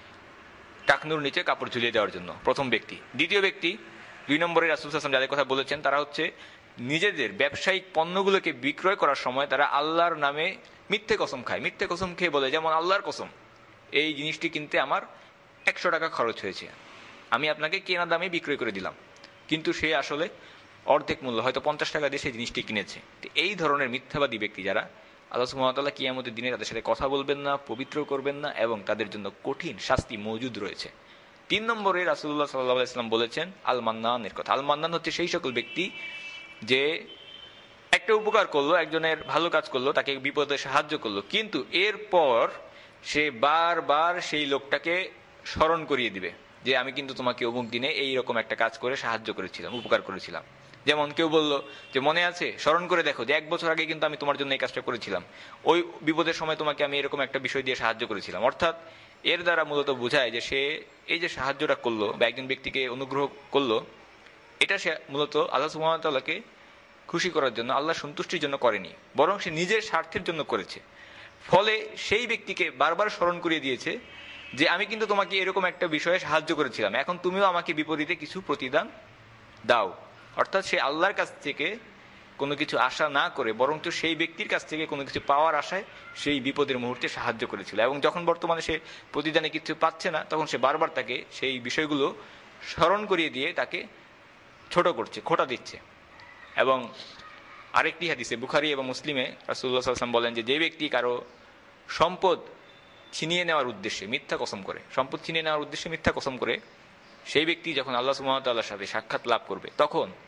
টাকনুর নিচে কাপড় ঝুলিয়ে দেওয়ার জন্য, প্রথম ব্যক্তি। দ্বিতীয় ব্যক্তি, 2 নম্বরে রাসূল সাল্লাল্লাহু আলাইহি ওয়াসাল্লাম যাদের কথা বলেছেন, তারা হচ্ছে নিজেদের ব্যবসায়িক পণ্যগুলোকে বিক্রয় করার সময় তারা আল্লাহর নামে মিথ্যে কসম খায়। মিথ্যে কসম খেয়ে বলে, যেমন আল্লাহর কসম, এই জিনিসটি কিনতে আমার 100 টাকা খরচ হয়েছে, আমি আপনাকে কেনা দামে বিক্রয় করে দিলাম, কিন্তু সে আসলে অর্ধেক মূল্য, হয়তো 50 টাকা দিয়ে সেই জিনিসটি কিনেছে। এই ধরনের মিথ্যাবাদী ব্যক্তি যারা, আল্লাহ সুবহানাহু ওয়া তাআলা কিয়ামতের দিনে তাদের সাথে কথা বলবেন না, পবিত্র করবেন না, এবং তাদের জন্য কঠিন শাস্তি মজুদ রয়েছে। 3 নম্বরে রাসূলুল্লাহ সাল্লাল্লাহু আলাইহি ওয়াসাল্লাম বলেছেন আল মান্নানের কথা। আল মান্নান হচ্ছে সেই সকল ব্যক্তি যে একটা উপকার করলো, একজনের ভালো কাজ করলো, তাকে বিপদে সাহায্য করলো, কিন্তু এরপর সে বারবার সেই লোকটাকে স্মরণ করিয়ে দিবে যে আমি কিন্তু তোমাকে অমুক দিনে এইরকম একটা কাজ করে সাহায্য করেছিলাম, উপকার করেছিলাম। যেমন কেউ বলল যে মনে আছে, স্মরণ করে দেখো যে 1 বছর আগে কিন্তু আমি তোমার জন্য এই কাজটা করেছিলাম, ওই বিপদের সময় তোমাকে আমি এরকম একটা বিষয় দিয়ে সাহায্য করেছিলাম। অর্থাৎ এর দ্বারা মূলত বোঝায় যে সে এই যে সাহায্যটা করলো বা একজন ব্যক্তিকে অনুগ্রহ করলো, এটা সে মূলত আল্লাহ সুবহানাহু ওয়া তাআলাকে খুশি করার জন্য, আল্লাহ সন্তুষ্টির জন্য করেনি, বরং সে নিজের স্বার্থের জন্য করেছে। ফলে সেই ব্যক্তিকে বারবার স্মরণ করিয়ে দিয়েছে যে আমি কিন্তু তোমাকে এরকম একটা বিষয়ে সাহায্য করেছিলাম, এখন তুমিও আমাকে বিপরীতে কিছু প্রতিদান দাও। অর্থাৎ সে আল্লাহর কাছ থেকে কোনো কিছু আশা না করে বরঞ্চ সেই ব্যক্তির কাছ থেকে কোনো কিছু পাওয়ার আশায় সেই বিপদের মুহূর্তে সাহায্য করেছিল। এবং যখন বর্তমানে সে প্রতিদানে কিছু পাচ্ছে না, তখন সে বারবার তাকে সেই বিষয়গুলো স্মরণ করিয়ে দিয়ে তাকে ছোট করছে, খোঁটা দিচ্ছে। এবং আরেকটি হাদিসে বুখারী এবং মুসলিমে রাসূলুল্লাহ সাল্লাল্লাহু আলাইহি ওয়াসাল্লাম বলেন যে যে ব্যক্তি কারো সম্পদ ছিনিয়ে নেওয়ার উদ্দেশ্যে মিথ্যা কসম করে, সম্পদ ছিনিয়ে নেওয়ার উদ্দেশ্যে মিথ্যা কসম করে, সেই ব্যক্তি যখন আল্লাহ সুবহানাহু ওয়া তাআলার সাথে সাক্ষাৎ লাভ করবে, তখন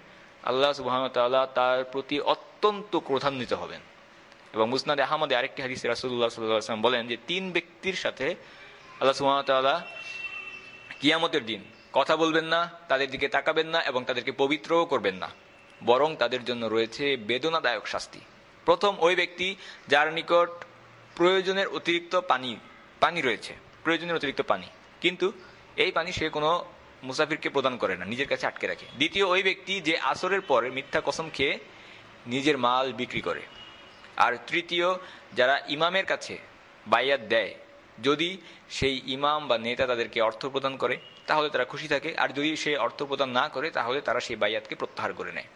আল্লাহ সুবহানাহু ওয়া তাআলা তার প্রতি অত্যন্ত ক্রোধান্বিত হবেন। এবং মুসনাদে আহমদে আরেকটি হাদিসে রাসূলুল্লাহ সাল্লাল্লাহু আলাইহি ওয়াসাল্লাম বলেন যে 3 ব্যক্তির সাথে আল্লাহ সুবহানাহু ওয়া তাআলা কিয়ামতের দিন কথা বলবেন না, তাদের দিকে তাকাবেন না এবং তাদেরকে পবিত্রও করবেন না, বরং তাদের জন্য রয়েছে বেদনাদায়ক শাস্তি। প্রথম ওই ব্যক্তি যার নিকট প্রয়োজনের অতিরিক্ত পানি রয়েছে, প্রয়োজনের অতিরিক্ত পানি, কিন্তু এই পানি সে কোনো মুসাফিরকে প্রদান করে না, নিজের কাছে আটকে রাখে। দ্বিতীয় ওই ব্যক্তি যে আসরের পরে মিথ্যা কসম খেয়ে নিজের মাল বিক্রি করে। আর তৃতীয় যারা ইমামের কাছে বাইয়াত দেয়, যদি সেই ইমাম বা নেতা তাদেরকে অর্থ প্রদান করে তাহলে তারা খুশি থাকে, আর যদি সে অর্থ প্রদান না করে তাহলে তারা সেই বাইয়াতকে প্রত্যাহার করে নেয়।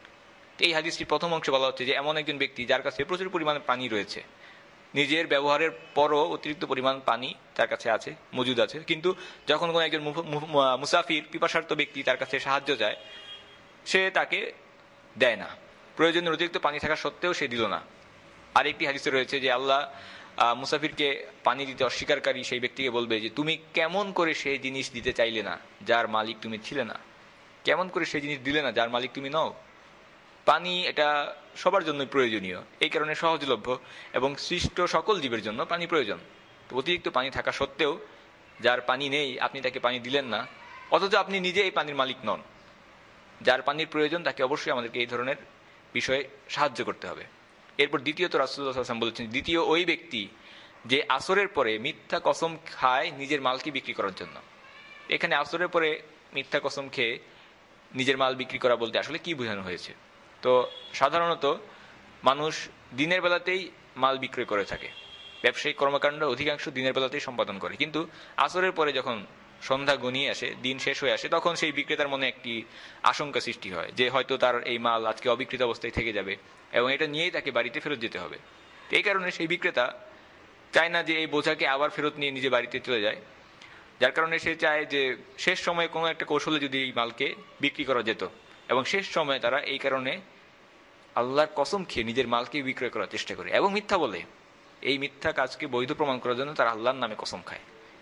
এই হাদিসটির প্রথম অংশে বলা হচ্ছে যে এমন একজন ব্যক্তি যার কাছে প্রচুর পরিমাণে পানি রয়েছে, নিজের ব্যবহারের পরও অতিরিক্ত পরিমাণ পানি তার কাছে আছে, মজুদ আছে, কিন্তু যখন কোনো একজন মুসাফির পিপাসার্ত ব্যক্তি তার কাছে সাহায্য চায় সে তাকে দেয় না, প্রয়োজনের অতিরিক্ত পানি থাকা সত্ত্বেও সে দিল না। আরেকটি হাদিসে রয়েছে যে আল্লাহ মুসাফিরকে পানি দিতে অস্বীকারী সেই ব্যক্তিকে বলবে যে তুমি কেমন করে সেই জিনিস দিতে চাইলে না যার মালিক তুমি ছিলে না, কেমন করে সেই জিনিস দিলে না যার মালিক তুমি নও। পানি এটা সবার জন্যই প্রয়োজনীয়, এই কারণে সহজলভ্য এবং সৃষ্ট সকল জীবের জন্য পানি প্রয়োজন। তো অতিরিক্ত পানি থাকা সত্ত্বেও যার পানি নেই আপনি তাকে পানি দিলেন না, অথচ আপনি নিজে এই পানির মালিক নন। যার পানির প্রয়োজন তাকে অবশ্যই আমাদেরকে এই ধরনের বিষয়ে সাহায্য করতে হবে। এরপর দ্বিতীয়ত রাসূলুল্লাহ সাল্লাল্লাহু আলাইহি ওয়াসাল্লাম বলেছেন, দ্বিতীয় ওই ব্যক্তি যে আসরের পরে মিথ্যা কসম খায় নিজের মালকে বিক্রি করার জন্য। এখানে আসরের পরে মিথ্যা কসম খেয়ে নিজের মাল বিক্রি করা বলতে আসলে কি বোঝানো হয়েছে? তো সাধারণত মানুষ দিনের বেলাতেই মাল বিক্রয় করে থাকে, ব্যবসায়িক কর্মকাণ্ড অধিকাংশ দিনের বেলাতেই সম্পাদন করে, কিন্তু আসরের পরে যখন সন্ধ্যা ঘনিয়ে আসে, দিন শেষ হয়ে আসে, তখন সেই বিক্রেতার মনে একটি আশঙ্কা সৃষ্টি হয় যে হয়তো তার এই মাল আজকে অবিকৃত অবস্থায় থেকে যাবে এবং এটা নিয়েই তাকে বাড়িতে ফেরত যেতে হবে। এই কারণে সেই বিক্রেতা চায় না যে এই বোঝাকে আবার ফেরত নিয়ে নিজে বাড়িতে চলে যায়, যার কারণে সে চায় যে শেষ সময়ে কোনো একটা কৌশলে যদি এই মালকে বিক্রি করা যেত, এবং শেষ সময়ে তারা এই কারণে আল্লাহর কসম খেয়ে নিজের মালকে বিক্রয় করার চেষ্টা করে এবং মিথ্যা বলে। এই মিথ্যা কাজকে বৈধ প্রমাণ করার জন্য তারা আল্লাহর নামে কসম খায়।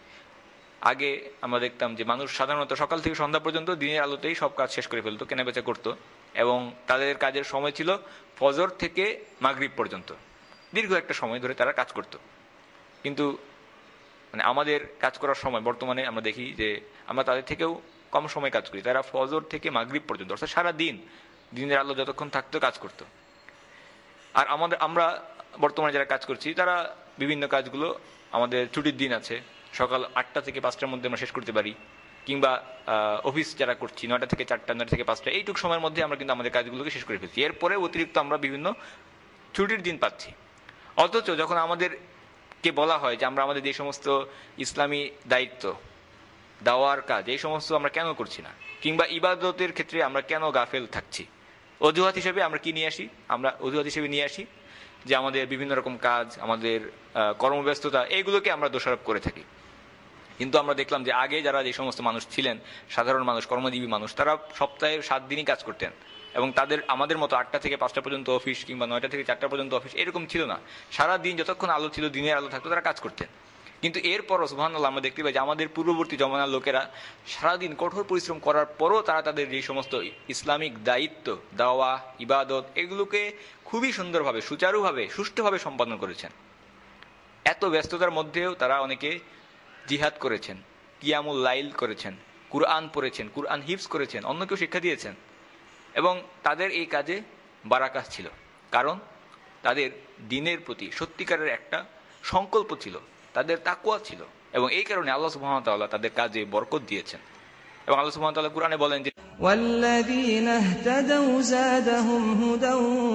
আগে আমরা দেখতাম যে মানুষ সাধারণত সকাল থেকে সন্ধ্যা পর্যন্ত দিনের আলোতেই সব কাজ শেষ করে ফেলতো, কেনাবেচা করতো, এবং তাদের কাজের সময় ছিল ফজর থেকে মাগরিব পর্যন্ত, দীর্ঘ একটা সময় ধরে তারা কাজ করত। কিন্তু আমাদের কাজ করার সময় বর্তমানে আমরা দেখি যে আমরা তাদের থেকেও কম সময় কাজ করি। তারা ফজর থেকে মাগরিব পর্যন্ত, অর্থাৎ সারা দিন দিনের আলো যতক্ষণ থাকতো কাজ করত। আর আমরা বর্তমানে যারা কাজ করছি তারা বিভিন্ন কাজগুলো, আমাদের ছুটির দিন আছে, সকাল 8টা থেকে 5টার মধ্যে আমরা শেষ করতে পারি, কিংবা অফিস যারা করছি 9টা থেকে 4টা, 9টা থেকে 5টা, এইটুকু সময়ের মধ্যে আমরা কিন্তু আমাদের কাজগুলোকে শেষ করে ফেলছি। এরপরে অতিরিক্ত আমরা বিভিন্ন ছুটির দিন পাচ্ছি। অথচ যখন আমাদেরকে বলা হয় যে আমরা আমাদের যে সমস্ত ইসলামী দায়িত্ব, দাওয়ার কাজ, এই সমস্ত আমরা কেন করছি না, কিংবা ইবাদতের ক্ষেত্রে আমরা কেন গাফেল থাকছি, অজুহাত হিসেবে আমরা কি নিয়ে আসি? আমরা অজুহাত হিসেবে নিয়ে আসি যে আমাদের বিভিন্ন রকম কাজ, আমাদের কর্মব্যস্ততা, এইগুলোকে আমরা দোষারোপ করে থাকি। কিন্তু আমরা দেখলাম যে আগে যারা যে সমস্ত মানুষ ছিলেন, সাধারণ মানুষ, কর্মজীবী মানুষ, তারা সপ্তাহে 7 দিনই কাজ করতেন, এবং তাদের আমাদের মতো 8টা থেকে 5টা পর্যন্ত অফিস, কিংবা 9টা থেকে 4টা পর্যন্ত অফিস এরকম ছিল না। সারা দিন যতক্ষণ আলো ছিল, দিনের আলো থাকতো, তারা কাজ করতেন। কিন্তু এরপরও সুবহানাল্লাহ আমরা দেখতে পাই যে আমাদের পূর্ববর্তী জমানার লোকেরা সারাদিন কঠোর পরিশ্রম করার পরও তারা তাদের যে সমস্ত ইসলামিক দায়িত্ব, দাওয়া, ইবাদত, এগুলোকে খুবই সুন্দরভাবে, সুচারুভাবে, সুষ্ঠুভাবে সম্পাদন করেছেন। এত ব্যস্ততার মধ্যেও তারা অনেকে জিহাদ করেছেন, কিয়ামুল লাইল করেছেন, কুরআন পড়েছেন, কুরআন হিফজ করেছেন, অন্যকেও শিক্ষা দিয়েছেন, এবং তাদের এই কাজে বারাকাত ছিল, কারণ তাদের দ্বীনের প্রতি সত্যিকারের একটা সংকল্প ছিল, তাদের তাকওয়া ছিল, এবং এই কারণে আল্লাহ সুবহানাহু ওয়া তাআলা তাদের কাজে বরকত দিয়েছেন। এবং আল্লাহ সুবহানাহু ওয়া তাআলা কুরআনে বলেন যে والذين اهتدوا زادهم هدى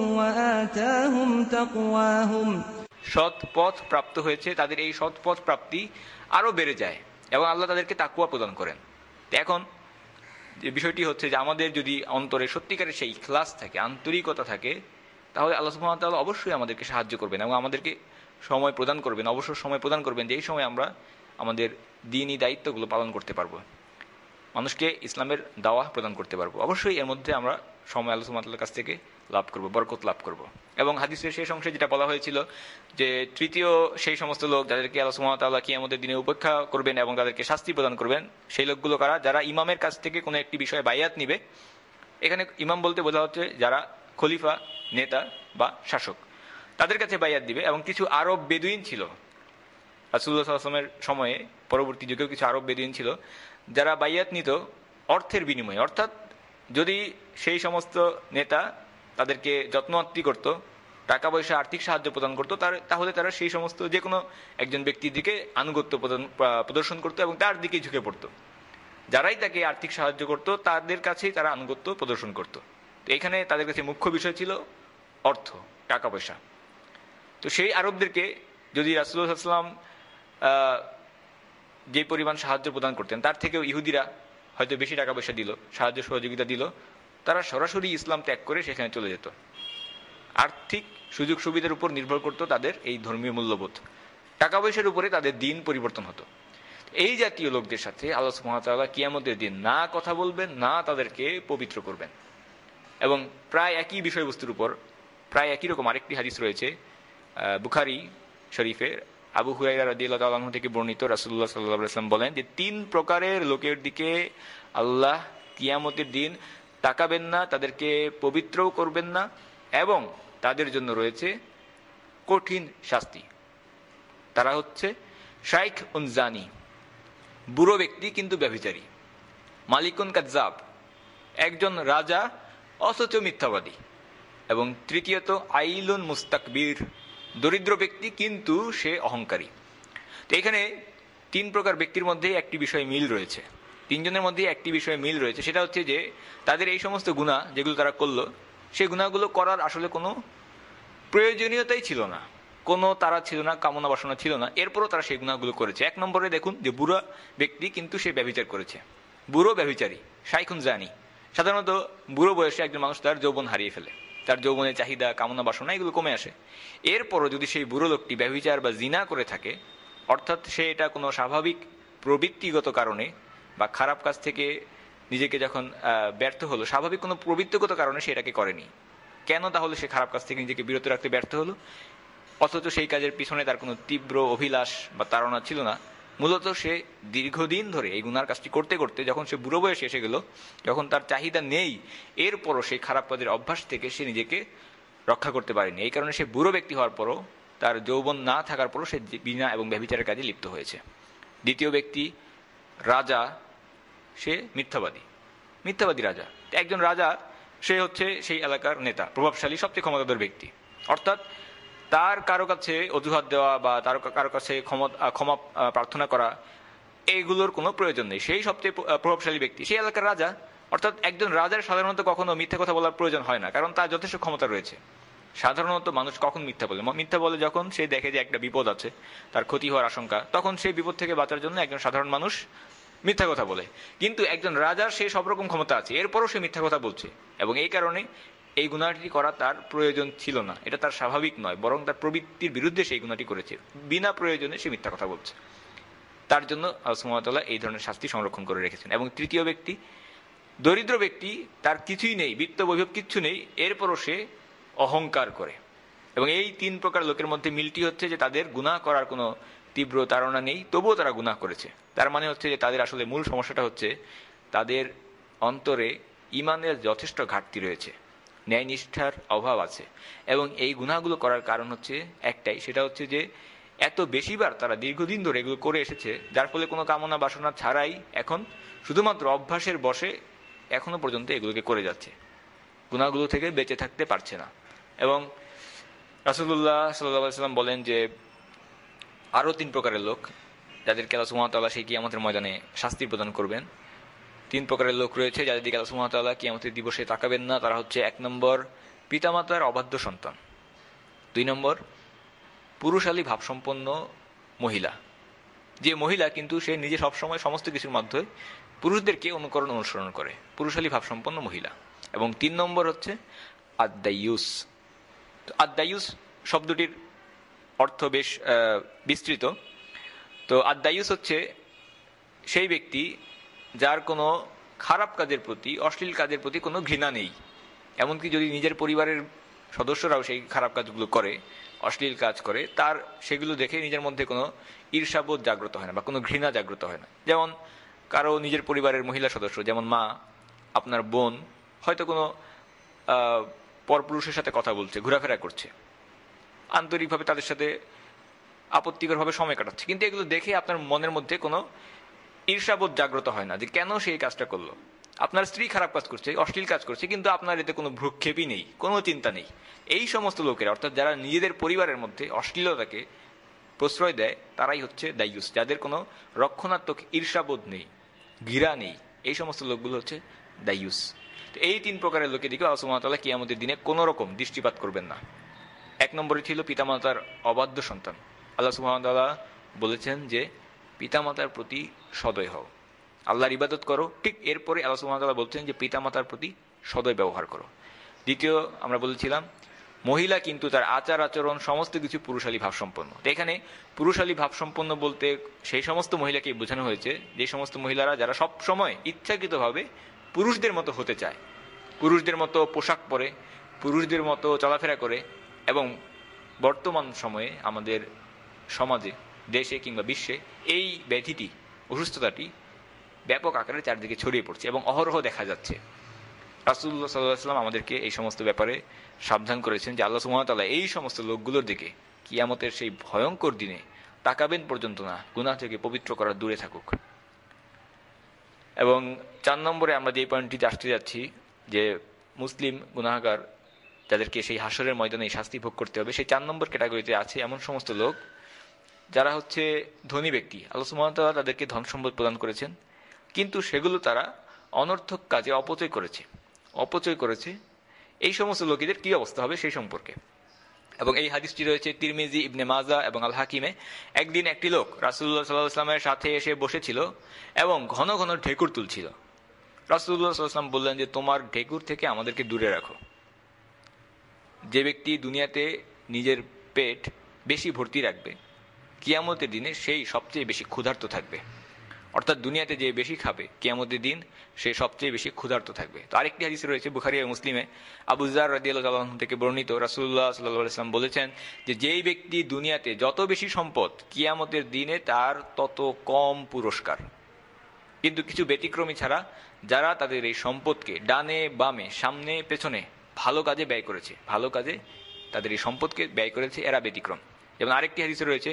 وآتاهم تقواهم, সৎ পথ প্রাপ্ত হয়েছে, তাদের এই সৎ পথ প্রাপ্তি আরো বেড়ে যায় এবং আল্লাহ তাদেরকে তাকওয়া প্রদান করেন। এখন যে বিষয়টি হচ্ছে যে আমাদের যদি অন্তরে সত্যিকারের সেই ইখলাস থাকে, আন্তরিকতা থাকে, তাহলে আল্লাহ সুবহানাহু ওয়া তাআলা অবশ্যই আমাদেরকে সাহায্য করবেন এবং আমাদেরকে সময় প্রদান করবেন, অবসর সময় প্রদান করবেন, যে এই সময় আমরা আমাদের দ্বীনি দায়িত্বগুলো পালন করতে পারবো, মানুষকে ইসলামের দাওয়া প্রদান করতে পারবো। অবশ্যই এর মধ্যে আমরা সময় আল্লাহ সুবহানাহু ওয়া তাআলার কাছ থেকে লাভ করব, বরকত লাভ করব। এবং হাদিসের শেষ অংশে যেটা বলা হয়েছিল যে তৃতীয় সেই সমস্ত লোক যাদেরকে আল্লাহ সুবহানাহু ওয়া তাআলা কিয়ামতের দিনে উপেক্ষা করবেন এবং তাদেরকে শাস্তি প্রদান করবেন, সেই লোকগুলো কারা? যারা ইমামের কাছ থেকে কোনো একটি বিষয়ে বাইয়াত নিবে এখানে ইমাম বলতে বোঝা হচ্ছে যারা খলিফা, নেতা বা শাসক, তাদের কাছে বাইয়াত দিবে। এবং কিছু আরব বেদুইন ছিল রাসূলুল্লাহ সাল্লাল্লাহু আলাইহি ওয়াসাল্লামের সময়ে, পরবর্তী যুগেও কিছু আরব বেদুইন ছিল যারা বাইয়াত নিত অর্থের বিনিময়ে। অর্থাৎ যদি সেই সমস্ত নেতা তাদেরকে যত্নআত্তি করত, টাকা পয়সা আর্থিক সাহায্য প্রদান করতো, তাহলে তারা সেই সমস্ত যে কোনো একজন ব্যক্তির দিকে আনুগত্য প্রদর্শন করতো এবং তার দিকে ঝুঁকে পড়তো। যারাই তাকে আর্থিক সাহায্য করত তাদের কাছেই তারা আনুগত্য প্রদর্শন করত। তো এখানে তাদের কাছে মুখ্য বিষয় ছিল অর্থ, টাকা পয়সা। তো সেই আরবদেরকে যদি রাসূলুল্লাহ সাল্লাল্লাহু আলাইহি ওয়াসাল্লাম যে পরিমাণ সাহায্য প্রদান করতেন তার থেকেও ইহুদিরা হয়তো বেশি টাকা পয়সা দিল, সাহায্য সহযোগিতা দিল, তারা সরাসরি ইসলাম ত্যাগ করে সেখানে চলে যেত। আর্থিক সুযোগ সুবিধার উপর নির্ভর করত তাদের এই ধর্মীয় মূল্যবোধ, টাকা পয়সার উপরে তাদের দিন পরিবর্তন হতো। এই জাতীয় লোকদের সাথে আল্লাহ সুবহানাহু ওয়া তাআলা কিয়ামতের দিন না কথা বলবেন, না তাদেরকে পবিত্র করবেন। এবং প্রায় একই বিষয়বস্তুর উপর প্রায় একই রকম আরেকটি হাদিস রয়েছে বুখারী শরীফের, আবু হুরায়রা রাদিয়াল্লাহু তাআলা আনহু থেকে বর্ণিত। রাসূলুল্লাহ সাল্লাল্লাহু আলাইহি ওয়াসাল্লাম বলেন যে 3 প্রকারের লোকের দিকে আল্লাহ কিয়ামতের দিন তাকাবেন না, তাদেরকে পবিত্রও করবেন না, এবং তাদের জন্য রয়েছে কঠিন শাস্তি। তারা হচ্ছে শাইখ উনজানি, বুড়ো ব্যক্তি কিন্তু ব্যভিচারী; মালিকুন কাজ্জাব, একজন রাজা অথচ মিথ্যাবাদী; এবং তৃতীয়ত আইলুন মুস্তাকবির, দরিদ্র ব্যক্তি কিন্তু সে অহংকারী। তো এখানে 3 প্রকার ব্যক্তির মধ্যে একটি বিষয় মিল রয়েছে, 3 জনের মধ্যে একটি বিষয় মিল রয়েছে, সেটা হচ্ছে যে তাদের এই সমস্ত গুনাহ যেগুলো তারা করলো, সেই গুনাহগুলো করার আসলে কোনো প্রয়োজনীয়তাই ছিল না, কোনো তারা ছিল না, কামনা বাসনা ছিল না, এরপরও তারা সেই গুনাহগুলো করেছে। 1 নম্বরে দেখুন যে বুড়ো ব্যক্তি কিন্তু সে ব্যভিচার করেছে, বুড়ো ব্যভিচারী, শাইখুন জানি। সাধারণত বুড়ো বয়সে একজন মানুষ তার যৌবন হারিয়ে ফেলে, তার যৌবনের চাহিদা, কামনা বাসনা এগুলো কমে আসে। এরপরও যদি সেই বুড়ো লোকটি ব্যভিচার বা জিনা করে থাকে, অর্থাৎ সে এটা কোনো স্বাভাবিক প্রবৃত্তিগত কারণে বা খারাপ কাজ থেকে নিজেকে যখন ব্যর্থ হলো, স্বাভাবিক কোনো প্রবৃত্তিগত কারণে সে এটাকে করেনি, কেন তাহলে সে খারাপ কাজ থেকে নিজেকে বিরত রাখতে ব্যর্থ হলো? অথচ সেই কাজের পিছনে তার কোনো তীব্র অভিলাষ বা তাড়না ছিল না, মূলত সে দীর্ঘদিন ধরে এই গুনার কাজটি করতে করতে যখন সে বুড়ো বয়সে এসে গেল, যখন তার চাহিদা নেই, এরপরও সেই খারাপ কাজের অভ্যাস থেকে সে নিজেকে রক্ষা করতে পারেনি। এই কারণে সে বুড়ো ব্যক্তি হওয়ার পরও, তার যৌবন না থাকার পরও সে বিনা এবং ব্যভিচারের কাজে লিপ্ত হয়েছে। দ্বিতীয় ব্যক্তি রাজা, সে মিথ্যাবাদী রাজা। একজন রাজা, সে হচ্ছে সেই এলাকার নেতা, প্রভাবশালী, সবচেয়ে ক্ষমতাধর ব্যক্তি। অর্থাৎ তার কারো কাছে অজুহাত দেওয়া বা তার কারো কাছে ক্ষমা প্রার্থনা করা, এইগুলোর কোনো প্রয়োজন নেই। সেই সবচেয়ে প্রভাবশালী ব্যক্তি, সেই এলাকার রাজা। অর্থাৎ একজন রাজার সাধারণত কখনো মিথ্যা কথা বলার প্রয়োজন হয় না, কারণ তার যথেষ্ট ক্ষমতা রয়েছে। সাধারণত মানুষ কখন মিথ্যা বলে যখন সে দেখে যে একটা বিপদ আছে, তার ক্ষতি হওয়ার আশঙ্কা, তখন সেই বিপদ থেকে বাঁচার জন্য একজন সাধারণ মানুষ মিথ্যা কথা বলে। কিন্তু একজন রাজার সে সব রকম ক্ষমতা আছে, এরপরও সে মিথ্যা কথা বলছে, এবং এই কারণে এই গুনাহটি করা তার প্রয়োজন ছিল না, এটা তার স্বাভাবিক নয়, বরং তার প্রবৃত্তির বিরুদ্ধে সেই গুনাহটি করেছে, বিনা প্রয়োজনে সে মিথ্যা কথা বলছে। তার জন্য আল্লাহ সুবহানাহু ওয়া তাআলা এই ধরনের শাস্তি সংরক্ষণ করে রেখেছেন। এবং তৃতীয় ব্যক্তি দরিদ্র ব্যক্তি, তার কিছুই নেই, বিত্ত বৈভব কিচ্ছু নেই, এরপরও সে অহংকার করে। এবং এই 3 প্রকার লোকের মধ্যে মিলটি হচ্ছে যে তাদের গুনাহ করার কোনো তীব্র তাড়না নেই, তবুও তারা গুনাহ করেছে। তার মানে হচ্ছে যে তাদের আসলে মূল সমস্যাটা হচ্ছে তাদের অন্তরে ঈমানের যথেষ্ট ঘাটতি রয়েছে, ন্যায় নিষ্ঠার অভাব আছে। এবং এই গুনাহগুলো করার কারণ হচ্ছে একটাই, সেটা হচ্ছে যে এত বেশিবার তারা দীর্ঘদিন ধরে এগুলো করে এসেছে, যার ফলে কোনো কামনা বাসনা ছাড়াই এখন শুধুমাত্র অভ্যাসের বশে এখনো পর্যন্ত এগুলোকে করে যাচ্ছে, গুনাহগুলো থেকে বেঁচে থাকতে পারছে না। এবং রাসূলুল্লাহ সাল্লাল্লাহু আলাইহি ওয়াসাল্লাম বলেন যে আরও 3 প্রকারের লোক যাদেরকে আল্লাহ সুবহানাহু ওয়া তাআলা সেই কিয়ামতের ময়দানে শাস্তি প্রদান করবেন। 3 প্রকারের লোক রয়েছে যাদের দিকে আল্লাহ সুবহানাহু ওয়া তাআলা কিয়ামতের দিবসে তাকাবেন না। তারা হচ্ছে 1 নম্বর পিতামাতার অবাধ্য সন্তান, 2 নম্বর পুরুষালী ভাবসম্পন্ন মহিলা, যে মহিলা কিন্তু সে নিজে সবসময় সমস্ত কিছুর মাধ্যমে পুরুষদেরকে অনুসরণ করে, পুরুষালী ভাবসম্পন্ন মহিলা। এবং 3 নম্বর হচ্ছে আদ-দায়ুস। তো আদ-দায়ুস শব্দটির অর্থ বেশ বিস্তৃত। তো আদ-দায়ুস হচ্ছে সেই ব্যক্তি যার কোনো খারাপ কাজের প্রতি, অশ্লীল কাজের প্রতি কোনো ঘৃণা নেই। এমনকি যদি নিজের পরিবারের সদস্যরাও সেই খারাপ কাজগুলো করে, অশ্লীল কাজ করে, তার সেগুলো দেখে নিজের মধ্যে কোনো ঈর্ষাবোধ জাগ্রত হয় না বা কোনো ঘৃণা জাগ্রত হয় না। যেমন কারো নিজের পরিবারের মহিলা সদস্য, যেমন মা, আপনার বোন, হয়তো কোনো পরপুরুষের সাথে কথা বলছে, ঘোরাফেরা করছে, আন্তরিকভাবে তাদের সাথে আপত্তিকরভাবে সময় কাটাচ্ছে, কিন্তু এগুলো দেখে আপনার মনের মধ্যে কোনো ঈর্ষাবোধ জাগ্রত হয় না যে কেন সে এই কাজটা করলো। আপনার স্ত্রী খারাপ কাজ করছে, অশ্লীল কাজ করছে, কিন্তু আপনার এতে কোনো ভ্রুক্ষেপই নেই, কোনো চিন্তা নেই। এই সমস্ত লোকেরা, অর্থাৎ যারা নিজেদের পরিবারের মধ্যে অশ্লীলতাকে প্রশ্রয় দেয়, তারাই হচ্ছে দায়ুস, যাদের কোনো রক্ষণাত্মক ঈর্ষাবোধ নেই, ঘৃণা নেই। এই সমস্ত লোকগুলো হচ্ছে দায়ুস। তো এই 3 প্রকারের লোকের দিকে আল্লাহ সুবহানাহু ওয়া তাআলা কিয়ামতের দিনে কোনো রকম দৃষ্টিপাত করবেন না। 1 নম্বরে ছিল পিতামাতার অবাধ্য সন্তান। আল্লাহ সুবহানাহু ওয়া তাআলা বলেছেন যে পিতামাতার প্রতি সদয় হও, আল্লাহর ইবাদত করো। ঠিক এরপরে আল্লাহ সুবহানাহু ওয়া তাআলা বলছেন যে পিতামাতার প্রতি সদয় ব্যবহার করো। দ্বিতীয়, আমরা বলেছিলাম মহিলা কিন্তু তার আচার আচরণ সমস্ত কিছু পুরুষালী ভাবসম্পন্ন। তো এখানে পুরুষালী ভাবসম্পন্ন বলতে সেই সমস্ত মহিলাকে বোঝানো হয়েছে যে সমস্ত মহিলারা যারা সব সময় ইচ্ছাকৃতভাবে পুরুষদের মতো হতে চায়, পুরুষদের মতো পোশাক পরে, পুরুষদের মতো চলাফেরা করে। এবং বর্তমান সময়ে আমাদের সমাজে, দেশে কিংবা বিশ্বে এই ব্যাধিটি, অসুস্থতাটি ব্যাপক আকারে চারদিকে ছড়িয়ে পড়ছে এবং অহরহ দেখা যাচ্ছে। রাসূলুল্লাহ সাল্লাল্লাহু আলাইহি ওয়াসাল্লাম আমাদেরকে এই সমস্ত ব্যাপারে সাবধান করেছেন যে আল্লাহ সুবহানাহু ওয়া তাআলা এই সমস্ত লোকগুলোর দিকে কিয়ামতের সেই ভয়ঙ্কর দিনে তাকাবেন পর্যন্ত না, গুনাহ থেকে পবিত্র করা দূরে থাকুক। এবং 4 নম্বরে আমরা যে পয়েন্টটিতে আসতে যাচ্ছি যে মুসলিম গুনাহগার যাদেরকে সেই হাসরের ময়দানে শাস্তি ভোগ করতে হবে, সেই 4 নম্বর ক্যাটাগরিতে আছে এমন সমস্ত লোক যারা হচ্ছে ধনী ব্যক্তি। আল্লাহ সুবহানাহু ওয়া তাআলা তাদেরকে ধন সম্পদ প্রদান করেছেন, কিন্তু সেগুলো তারা অনর্থক কাজে অপচয় করেছে। এই সমস্ত লোকেদের কি অবস্থা হবে সেই সম্পর্কে। এবং এই হাদিসটি রয়েছে তিরমিজি, ইবনে মাজা এবং আল হাকিমে। একদিন একটি লোক রাসূলুল্লাহ সাল্লাল্লাহু আলাইহি ওয়াসাল্লামের সাথে এসে বসেছিল এবং ঘন ঘন ঢেকুর তুলছিল। রাসূলুল্লাহ সাল্লাল্লাহু আলাইহি ওয়াসাল্লাম বললেন যে তোমার ঢেকুর থেকে আমাদেরকে দূরে রাখো। যে ব্যক্তি দুনিয়াতে নিজের পেট বেশি ভর্তি রাখবে, কিয়ামতের দিনে সেই সবচেয়ে বেশি ক্ষুধার্ত থাকবে। অর্থাৎ দুনিয়াতে যে বেশি খাবে, কিয়ামতের দিন সে সবচেয়ে বেশি ক্ষুধার্ত থাকবে। তো আরেকটি হাদিস রয়েছে বুখারী ও মুসলিমে, আবু যার রাদিয়াল্লাহু তাআলা থেকে বর্ণিত, রাসূলুল্লাহ সাল্লাল্লাহু আলাইহি ওয়াসাল্লাম বলেছেন যে যেই ব্যক্তি দুনিয়াতে যত বেশি সম্পদ, কিয়ামতের দিনে তার তত কম পুরস্কার। কিন্তু কিছু ব্যতিক্রমী ছাড়া, যারা তাদের এই সম্পদকে ডানে বামে সামনে পেছনে ভালো কাজে ব্যয় করেছে, ভালো কাজে তাদের এই সম্পদকে ব্যয় করেছে, এরা ব্যতিক্রম। এবং আরেকটি হাদিসে রয়েছে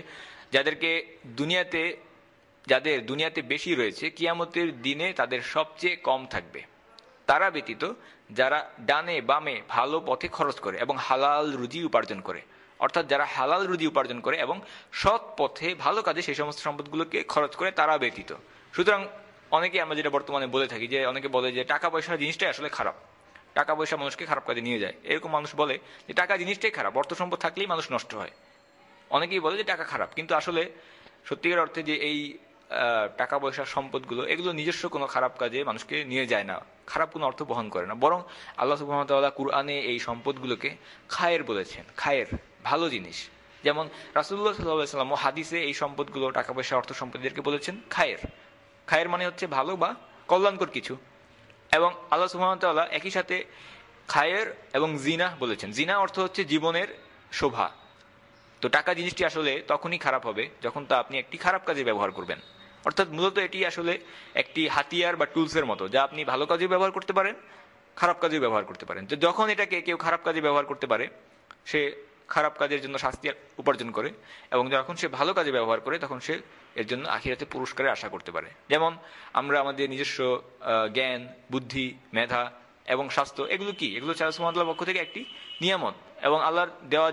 যাদের দুনিয়াতে বেশি রয়েছে, কিয়ামতের দিনে তাদের সবচেয়ে কম থাকবে তারা ব্যতীত যারা ডানে বামে ভালো পথে খরচ করে এবং হালাল রুজি উপার্জন করে। অর্থাৎ যারা হালাল রুজি উপার্জন করে এবং সৎ পথে ভালো কাজে সেই সমস্ত সম্পদগুলোকে খরচ করে, তারা ব্যতীত। সুতরাং অনেকে আমরা যেটা বর্তমানে বলে থাকি যে অনেকে বলে যে টাকা পয়সা জিনিসটাই আসলে খারাপ, টাকা পয়সা মানুষকে খারাপ কাজে নিয়ে যায়। এরকম মানুষ বলে যে টাকা জিনিসটাই খারাপ, অর্থ সম্পদ থাকলেই মানুষ নষ্ট হয়। অনেকেই বলে যে টাকা খারাপ, কিন্তু আসলে সত্যিকার অর্থে যে এই টাকা পয়সার সম্পদগুলো, এগুলো নিজস্ব কোনো খারাপ কাজে মানুষকে নিয়ে যায় না, খারাপ কোনো অর্থ বহন করে না। বরং আল্লাহ সুবহানাহু ওয়া তাআলা কুরআনে এই সম্পদগুলোকে খায়ের বলেছেন, খায়ের, ভালো জিনিস। যেমন রাসূলুল্লাহ সাল্লাল্লাহু আলাইহি ওয়াসাল্লাম হাদিসে এই সম্পদগুলো, টাকা পয়সা, অর্থ সম্পদদেরকে বলেছেন খায়ের। খায়ের মানে হচ্ছে ভালো বা কল্যাণকর কিছু। এবং আল্লাহ সুবহানাহু ওয়া তাআলা একই সাথে খায়ের এবং জিনা বলেছেন। জিনা অর্থ হচ্ছে জীবনের শোভা। তো টাকা জিনিসটি আসলে তখনই খারাপ হবে যখন তা আপনি একটি খারাপ কাজে ব্যবহার করবেন। অর্থাৎ মূলত এটি আসলে একটি হাতিয়ার বা টুলসের মতো, যা আপনি ভালো কাজে ব্যবহার করতে পারেন, খারাপ কাজে ব্যবহার করতে পারেন। তো যখন এটাকে কেউ খারাপ কাজে ব্যবহার করতে পারে, সে খারাপ কাজের জন্য শাস্তি উপার্জন করে, এবং যখন সে ভালো কাজে ব্যবহার করে তখন সে এর জন্য আখিরাতে পুরস্কারের আশা করতে পারে। যেমন আমরা আমাদের নিজস্ব জ্ঞান, বুদ্ধি, মেধা এবং স্বাস্থ্য, এগুলো কি? এগুলো আল্লাহ সুবহানাহু ওয়া তাআলার পক্ষ থেকে একটি নিয়ামত, এবং আল্লাহর দেওয়া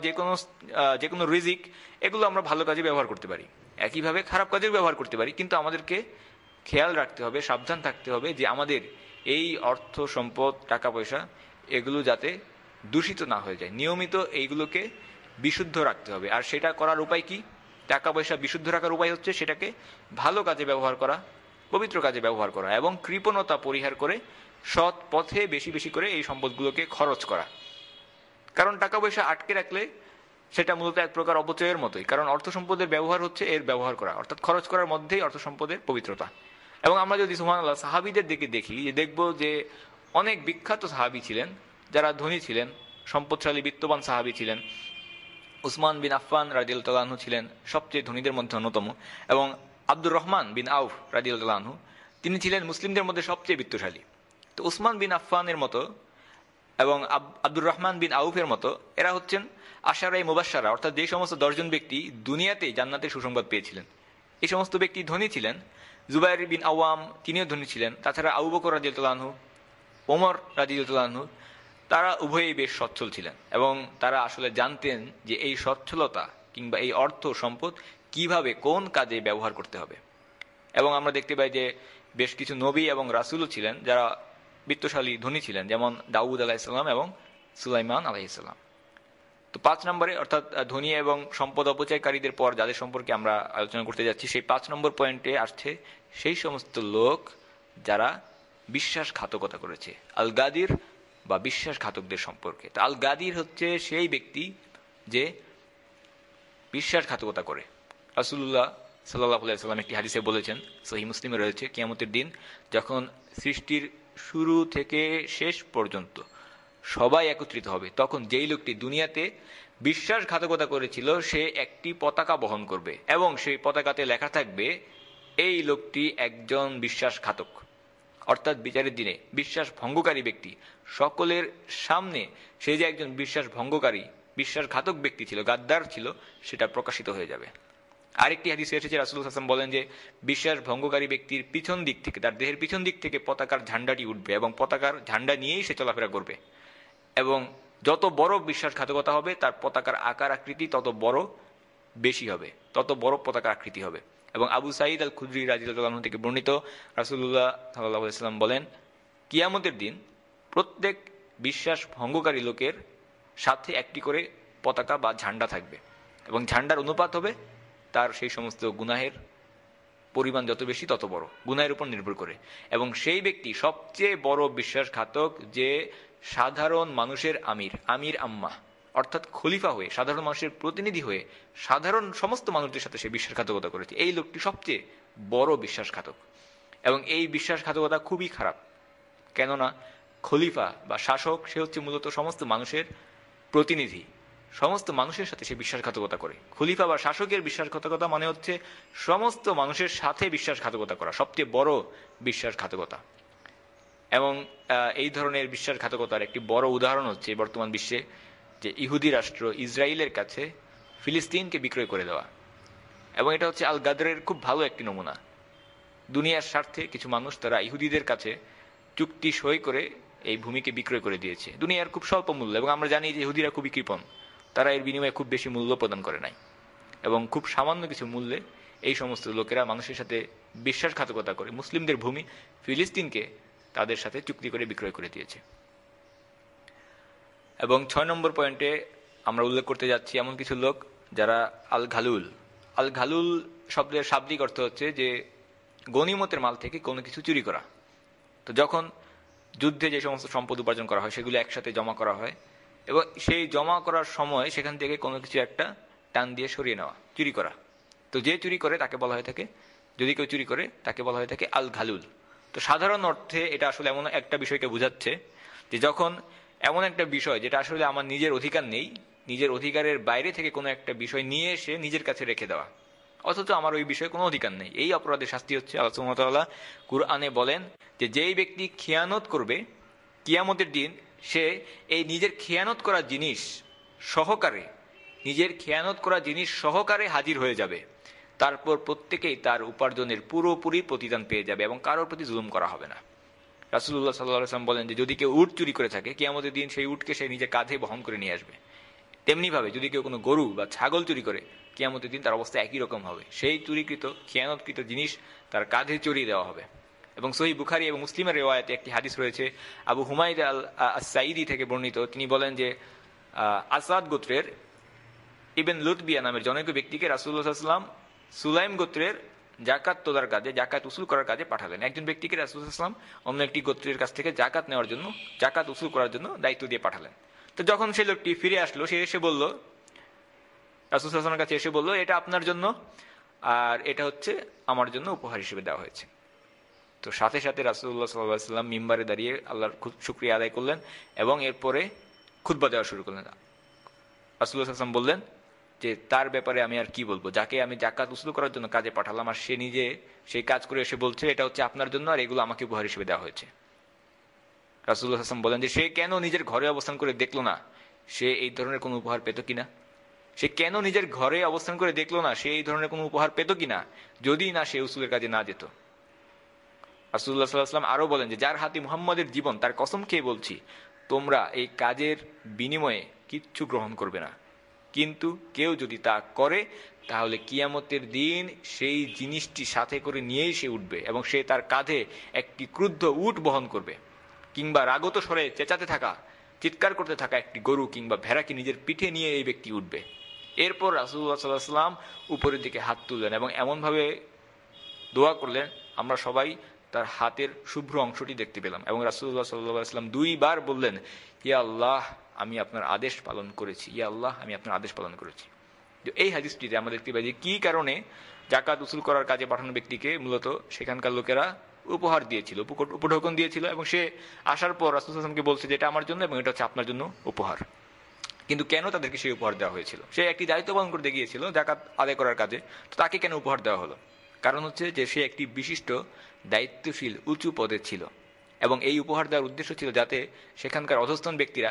যে কোনো রিজিক, এগুলো আমরা ভালো কাজে ব্যবহার করতে পারি, একইভাবে খারাপ কাজেও ব্যবহার করতে পারি। কিন্তু আমাদেরকে খেয়াল রাখতে হবে, সাবধান থাকতে হবে যে আমাদের এই অর্থ সম্পদ, টাকা পয়সা, এগুলো যাতে দূষিত না হয়ে যায়। নিয়মিত এইগুলোকে বিশুদ্ধ রাখতে হবে। আর সেটা করার উপায় কি? টাকা পয়সা বিশুদ্ধ রাখার উপায় হচ্ছে সেটাকে ভালো কাজে ব্যবহার করা, পবিত্র কাজে ব্যবহার করা, এবং কৃপণতা পরিহার করে সৎ পথে বেশি বেশি করে এই সম্পদগুলোকে খরচ করা। কারণ টাকা পয়সা আটকে রাখলে সেটা মূলত এক প্রকার অপচয়ের মতোই। কারণ অর্থ সম্পদের ব্যবহার হচ্ছে এর ব্যবহার করা, অর্থাৎ খরচ করার মধ্যেই অর্থ সম্পদের পবিত্রতা। এবং আমরা যদি সুবহানাল্লাহ সাহাবীদের দিকে দেখি, দেখব যে অনেক বিখ্যাত সাহাবী ছিলেন যারা ধনী ছিলেন, সম্পদশালী, বিত্তবান সাহাবী ছিলেন। উসমান বিন আফফান রাদিয়াল্লাহু তাআলা আনহু ছিলেন সবচেয়ে ধনীদের মধ্যে অন্যতম, এবং আব্দুর রহমান বিন আউফ রাদিয়াল্লাহু তাআলা আনহু, তিনি ছিলেন মুসলিমদের মধ্যে সবচেয়ে বিত্তশালী। তো উসমান বিন আফফানের মতো এবং আব্দুর রহমান বিন আউফের মতো এরা হচ্ছেন আশারায়ে মুবাশশারা, অর্থাৎ যে সমস্ত 10 জন ব্যক্তি দুনিয়াতেই জান্নাতের সুসংবাদ পেয়েছিলেন, এই সমস্ত ব্যক্তি ধনী ছিলেন। জুবাইর বিন আওয়াম তিনিও ধনী ছিলেন। তাছাড়া আবু বকর রাদিয়াল্লাহু আনহু, ওমর রাদিয়াল্লাহু আনহু, তারা উভয়েই বেশ সচ্ছল ছিলেন এবং তারা আসলে জানতেন যে এই সচ্ছলতা কিংবা এই অর্থ সম্পদ কিভাবে কোন কাজে ব্যবহার করতে হবে। এবং আমরা দেখতে পাই যে বেশ কিছু নবী এবং রাসূলও ছিলেন যারা বিত্তশালী ধনী ছিলেন, যেমন দাউদ আলাইহিসসালাম এবং সুলাইমান আলাইহিসসালাম। তো 5 নম্বরে, অর্থাৎ ধনী এবং সম্পদ অপচয়কারীদের পর যাদের সম্পর্কে আমরা আলোচনা করতে যাচ্ছি, সেই 5 নম্বর পয়েন্টে আসছে সেই সমস্ত লোক যারা বিশ্বাসঘাতকতা করেছে, আল গাদির বা বিশ্বাসঘাতকদের সম্পর্কে। তো আল গাদির হচ্ছে সেই ব্যক্তি যে বিশ্বাসঘাতকতা করে। রাসূলুল্লাহ সাল্লাল্লাহু আলাইহি ওয়াসাল্লাম একটি হাদিসে বলেছেন, সহিহ মুসলিমে রয়েছে, কিয়ামতের দিন যখন সৃষ্টির শুরু থেকে শেষ পর্যন্ত সবাই একত্রিত হবে, তখন যেই লোকটি দুনিয়াতে বিশ্বাসঘাতকতা করেছিল সে একটি পতাকা বহন করবে এবং সেই পতাকাতে লেখা থাকবে এই লোকটি একজন বিশ্বাসঘাতক। অর্থাৎ বিচারের দিনে বিশ্বাস ভঙ্গকারী ব্যক্তি সকলের সামনে সে যে একজন বিশ্বাস ভঙ্গকারী বিশ্বাসঘাতক ব্যক্তি ছিল, গাদ্দার ছিল, সেটা প্রকাশিত হয়ে যাবে। আরেকটি হাদিসে এসেছে, রাসূলুল্লাহ সাল্লাল্লাহু আলাইহি ওয়াসাল্লাম বলেন যে বিশ্বাস ভঙ্গকারী ব্যক্তির পিছন দিক থেকে, তার দেহের পিছন দিক থেকে পতাকার ঝান্ডাটি উঠবে এবং পতাকার ঝান্ডা নিয়েই সে চলাফেরা করবে। এবং যত বড় বিশ্বাসঘাতকতা হবে তার পতাকার আকার আকৃতি তত বড় বেশি হবে, তত বড় পতাকার আকৃতি হবে। এবং আবু সাঈদ আল খুদরি রাদিয়াল্লাহু আনহু থেকে বর্ণিত, রাসূলুল্লাহ সাল্লাল্লাহু আলাইহি ওয়াসাল্লাম বলেন, কিয়ামতের দিন প্রত্যেক বিশ্বাস ভঙ্গকারী লোকের সাথে একটি করে পতাকা বা ঝান্ডা থাকবে এবং ঝান্ডার অনুপাত হবে তার সেই সমস্ত গুনাহের পরিমাণ যত বেশি তত বড়, গুনাহের উপর নির্ভর করে। এবং সেই ব্যক্তি সবচেয়ে বড় বিশ্বাসঘাতক যে সাধারণ মানুষের আমির আম্মা, অর্থাৎ খলিফা হয়ে, সাধারণ মানুষের প্রতিনিধি হয়ে সাধারণ সমস্ত মানুষদের সাথে সে বিশ্বাসঘাতকতা করেছে, এই লোকটি সবচেয়ে বড় বিশ্বাসঘাতক। এবং এই বিশ্বাসঘাতকতা খুবই খারাপ, কেননা খলিফা বা শাসক সে হচ্ছে মূলত সমস্ত মানুষের প্রতিনিধি, সমস্ত মানুষের সাথে সে বিশ্বাসঘাতকতা করে। খলিফা বা শাসকের বিশ্বাসঘাতকতা মানে হচ্ছে সমস্ত মানুষের সাথে বিশ্বাসঘাতকতা করা, সবচেয়ে বড় বিশ্বাসঘাতকতা। এবং এই ধরনের বিশ্বাসঘাতকতার একটি বড় উদাহরণ হচ্ছে বর্তমান বিশ্বে যে ইহুদি রাষ্ট্র ইসরায়েলের কাছে ফিলিস্তিনকে বিক্রয় করে দেওয়া। এবং এটা হচ্ছে আল গাদরের খুব ভালো একটি নমুনা। দুনিয়ার স্বার্থে কিছু মানুষ তারা ইহুদিদের কাছে চুক্তি সই করে এই ভূমিকে বিক্রয় করে দিয়েছে দুনিয়ার খুব স্বল্প মূল্য। এবং আমরা জানি যে ইহুদিরা খুবই কৃপণ, তারা এর বিনিময়ে খুব বেশি মূল্য প্রদান করে নাই এবং খুব সামান্য কিছু মূল্যে এই সমস্ত লোকেরা মানুষের সাথে বিশ্বাসঘাতকতা করে মুসলিমদের ভূমি ফিলিস্তিনকে তাদের সাথে চুক্তি করে বিক্রয় করে দিয়েছে। এবং 6 নম্বর পয়েন্টে আমরা উল্লেখ করতে যাচ্ছি এমন কিছু লোক যারা আল ঘালুল। আল ঘালুল শব্দের শাব্দিক অর্থ হচ্ছে যে গনিমতের মাল থেকে কোনো কিছু চুরি করা। তো যখন যুদ্ধে যে সমস্ত সম্পদ উপার্জন করা হয় সেগুলো একসাথে জমা করা হয় এবং সেই জমা করার সময় সেখান থেকে কোনো কিছু একটা টান দিয়ে সরিয়ে নেওয়া, চুরি করা। তো যে চুরি করে তাকে বলা হয়ে থাকে, যদি কেউ চুরি করে তাকে বলা হয়ে থাকে আল ঘালুল। তো সাধারণ অর্থে এটা আসলে এমন একটা বিষয়কে বোঝাচ্ছে যে যখন এমন একটা বিষয় যেটা আসলে আমার নিজের অধিকার নেই, নিজের অধিকারের বাইরে থেকে কোনো একটা বিষয় নিয়ে এসে নিজের কাছে রেখে দেওয়া, অথচ আমার ওই বিষয়ে কোনো অধিকার নেই, এই অপরাধের শাস্তি হচ্ছে আল্লাহ সুবহানাহু ওয়া তাআলা কুরআনে বলেন যে যেই ব্যক্তি খিয়ানত করবে কিয়ামতের দিন সে এই নিজের খেয়ানত করা জিনিস সহকারে, নিজের খেয়ানত করা জিনিস সহকারে হাজির হয়ে যাবে। তারপর প্রত্যেকেই তার উপার্জনের পুরোপুরি প্রতিদান পেয়ে যাবে এবং কারোর প্রতি জুলুম করা হবে না। রাসূলুল্লাহ সাল্লাল্লাহু আলাইহি ওয়াসাল্লাম বলেন যে যদি কেউ উট চুরি করে থাকে কিয়ামতের দিন সেই উটকে সে নিজের কাঁধে বহন করে নিয়ে আসবে। তেমনিভাবে যদি কেউ কোনো গরু বা ছাগল চুরি করে কিয়ামতের দিন তার অবস্থা একই রকম হবে, সেই চুরিকৃত খেয়ানতকৃত জিনিস তার কাঁধে চড়িয়ে দেওয়া হবে। এবং সহিহ বুখারী এবং মুসলিমের রিওয়ায়াতে একটি হাদিস রয়েছে আবু হুমায়দ আল সাঈদি থেকে বর্ণিত, তিনি বলেন যে আসাদ গোত্রের ইবন লুতবিয়া নামের জনৈক ব্যক্তিকে রাসূলুল্লাহ সাল্লাল্লাহু আলাইহি ওয়াসাল্লাম সুলাইম গোত্রের জাকাত তোলার কাজে, জাকাত উসুল করার কাজে পাঠালেন। একজন ব্যক্তিকে রাসূলুল্লাহ সাল্লাল্লাহু আলাইহি ওয়াসাল্লাম অন্য একটি গোত্রের কাছ থেকে জাকাত নেওয়ার জন্য, জাকাত উসুল করার জন্য দায়িত্ব দিয়ে পাঠালেন। তো যখন সেই লোকটি ফিরে আসলো সে এসে বলল, রাসূলুল্লাহ সাল্লাল্লাহু আলাইহি ওয়াসাল্লামের কাছে এসে বলল এটা আপনার জন্য আর এটা হচ্ছে আমার জন্য উপহার হিসেবে দেওয়া হয়েছে। তো সাথে সাথে রাসূলুল্লাহ সাল্লাল্লাহু আলাইহি ওয়াসাল্লাম মিম্বারে দাঁড়িয়ে আল্লাহর শুকরিয়া আদায় করলেন এবং এরপরে খুতবা দেওয়া শুরু করলেন। রাসূলুল্লাহ সাল্লাল্লাহু আলাইহি ওয়াসাল্লাম বললেন যে তার ব্যাপারে আমি আর কি বলবো, যাকে আমি জাকাত উসুল করার জন্য কাজে পাঠালাম আর সে নিজে সেই কাজ করে এসে বলছে এটা হচ্ছে আপনার জন্য আর এগুলো আমাকে উপহার হিসেবে দেওয়া হয়েছে। রাসূলুল্লাহ সাল্লাল্লাহু আলাইহি ওয়াসাল্লাম বলেন যে সে কেন নিজের ঘরে অবস্থান করে দেখলো না সে এই ধরনের কোনো উপহার পেত কিনা, সে কেন নিজের ঘরে অবস্থান করে দেখলো না সে এই ধরনের কোনো উপহার পেত কিনা, যদি না সে উসুলের কাজে না যেত। রাসূলুল্লাহ সাল্লাল্লাহু আলাইহি ওয়াসাল্লাম আরো বলেন যে যার হাতে মুহাম্মদের জীবন তার কসম খেয়ে বলছি তোমরা এই কাজের বিনিময়ে কিচ্ছু গ্রহণ করবে না, কিন্তু কেউ যদি তা করে তাহলে কিয়ামতের দিন সেই জিনিসটি সাথে করে নিয়েই সে উঠবে এবং সে তার কাঁধে একটি ক্রুদ্ধ উট বহন করবে, কিংবা রাগত স্বরে চেঁচাতে থাকা চিৎকার করতে থাকা একটি গরু কিংবা ভেড়াকে নিজের পিঠে নিয়ে এই ব্যক্তি উঠবে। এরপর রাসূলুল্লাহ সাল্লাল্লাহু আলাইহি ওয়াসাল্লাম উপরের দিকে হাত তুললেন এবং এমনভাবে দোয়া করলেন আমরা সবাই তার হাতের শুভ্র অংশটি দেখতে পেলাম, এবং রাসূলুল্লাহ সাল্লাল্লাহু আলাইহি ওয়াসাল্লাম দুইবার বললেন ইয়া আল্লাহ আমি আপনার আদেশ পালন করেছি, ইয়া আল্লাহ আমি আপনার আদেশ পালন করেছি। এই হাদিসটিতে আমরা দেখতে পাই যে কি কারণে যাকাত উসুল করার কাজে পাঠানো ব্যক্তিকে মূলত সেখানকার লোকেরা উপহার দিয়েছিল, উপঢৌকন দিয়েছিল, এবং সে আসার পর রাসূল সাল্লাল্লাহু আলাইহি ওয়াসাল্লামকে বলছে যে এটা আমার জন্য এবং এটা হচ্ছে আপনার জন্য উপহার। কিন্তু কেন তাদেরকে সেই উপহার দেওয়া হয়েছিল? সে একটি দায়িত্ব পালন করতে গিয়েছিল জাকাত আদায় করার কাজে, তো তাকে কেন উপহার দেওয়া হলো? কারণ হচ্ছে যে সে একটি বিশিষ্ট দায়িত্বশীল উঁচু পদে ছিল, এবং এই উপহার দেওয়ার উদ্দেশ্য ছিল যাতে সেখানকার অধস্তন ব্যক্তিরা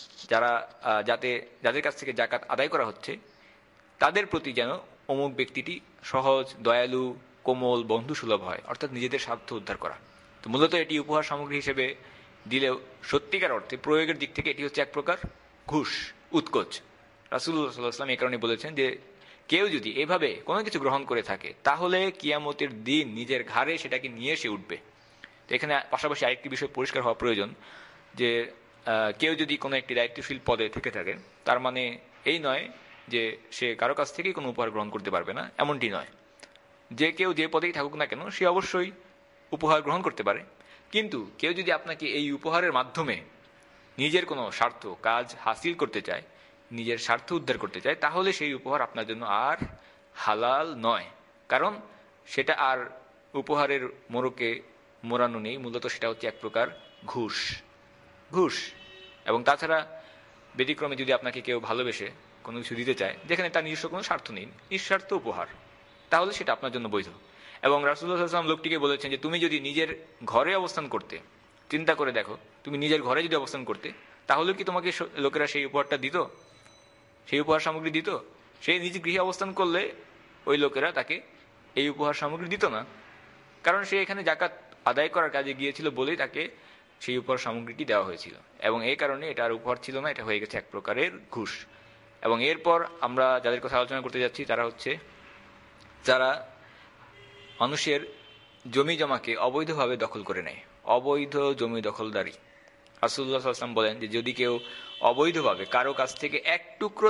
যাদের কাছ থেকে জাকাত আদায় করা হচ্ছে তাদের প্রতি যেন অমুক ব্যক্তিটি সহজ, দয়ালু, কোমল, বন্ধুসুলভ হয়, অর্থাৎ নিজেদের স্বার্থ উদ্ধার করা। তো মূলত এটি উপহার সামগ্রী হিসেবে দিলেও সত্যিকার অর্থে প্রয়োগের দিক থেকে এটি হচ্ছে এক প্রকার ঘুষ, উৎকোচ। রাসূলুল্লাহ সাল্লাল্লাহু আলাইহি ওয়াসাল্লাম এই কারণে বলেছেন যে কেউ যদি এভাবে কোনো কিছু গ্রহণ করে থাকে তাহলে কিয়ামতের দিন নিজের ঘাড়ে সেটাকে নিয়ে এসে উঠবে। তো এখানে পাশাপাশি আরেকটি বিষয় পরিষ্কার হওয়া প্রয়োজন যে কেউ যদি কোনো একটি দায়িত্বশীল পদে থেকে থাকে তার মানে এই নয় যে সে কারো কাছ থেকেই কোনো উপহার গ্রহণ করতে পারবে না, এমনটি নয়। যে কেউ যে পদেই থাকুক না কেন সে অবশ্যই উপহার গ্রহণ করতে পারে, কিন্তু কেউ যদি আপনাকে এই উপহারের মাধ্যমে নিজের কোনো স্বার্থ কাজ হাসিল করতে চায়, নিজের স্বার্থ উদ্ধার করতে চায়, তাহলে সেই উপহার আপনার জন্য আর হালাল নয়, কারণ সেটা আর উপহারের মোড়কে মোড়ানো নেই, মূলত সেটা হচ্ছে এক প্রকার ঘুষ। এবং তাছাড়া ব্যতিক্রমে যদি আপনাকে কেউ ভালোবেসে কোনো কিছু দিতে চায় যেখানে তার নিজস্ব কোনো স্বার্থ নেই, নিঃস্বার্থ উপহার, তাহলে সেটা আপনার জন্য বৈধ। এবং রাসূলুল্লাহ সাল্লাল্লাহু আলাইহি ওয়াসাল্লাম লোকটিকে বলেছেন যে তুমি যদি নিজের ঘরে অবস্থান করতে, চিন্তা করে দেখো তুমি নিজের ঘরে যদি অবস্থান করতে তাহলে কি তোমাকে লোকেরা সেই উপহারটা দিত, সেই উপহার সামগ্রী দিত? সে নিজ গৃহে অবস্থান করলে ওই লোকেরা তাকে এই উপহার সামগ্রী দিত না, কারণ সে এখানে জাকাত আদায় করার কাজে গিয়েছিল বলেই তাকে সেই উপহার সামগ্রীটি দেওয়া হয়েছিল, এবং এই কারণে এটা আর উপহার ছিল না, এটা হয়ে গেছে এক প্রকারের ঘুষ। এবং এরপর আমরা যাদের কথা আলোচনা করতে যাচ্ছি তারা হচ্ছে যারা মানুষের জমি জমাকে অবৈধভাবে দখল করে নেয়, অবৈধ জমি দখলদারি। রাসূলুল্লাহ সাল্লাল্লাহু আলাইহি ওয়াসাল্লাম বলেন যে যদি কেউ অবৈধভাবে কারো কাছ থেকে এক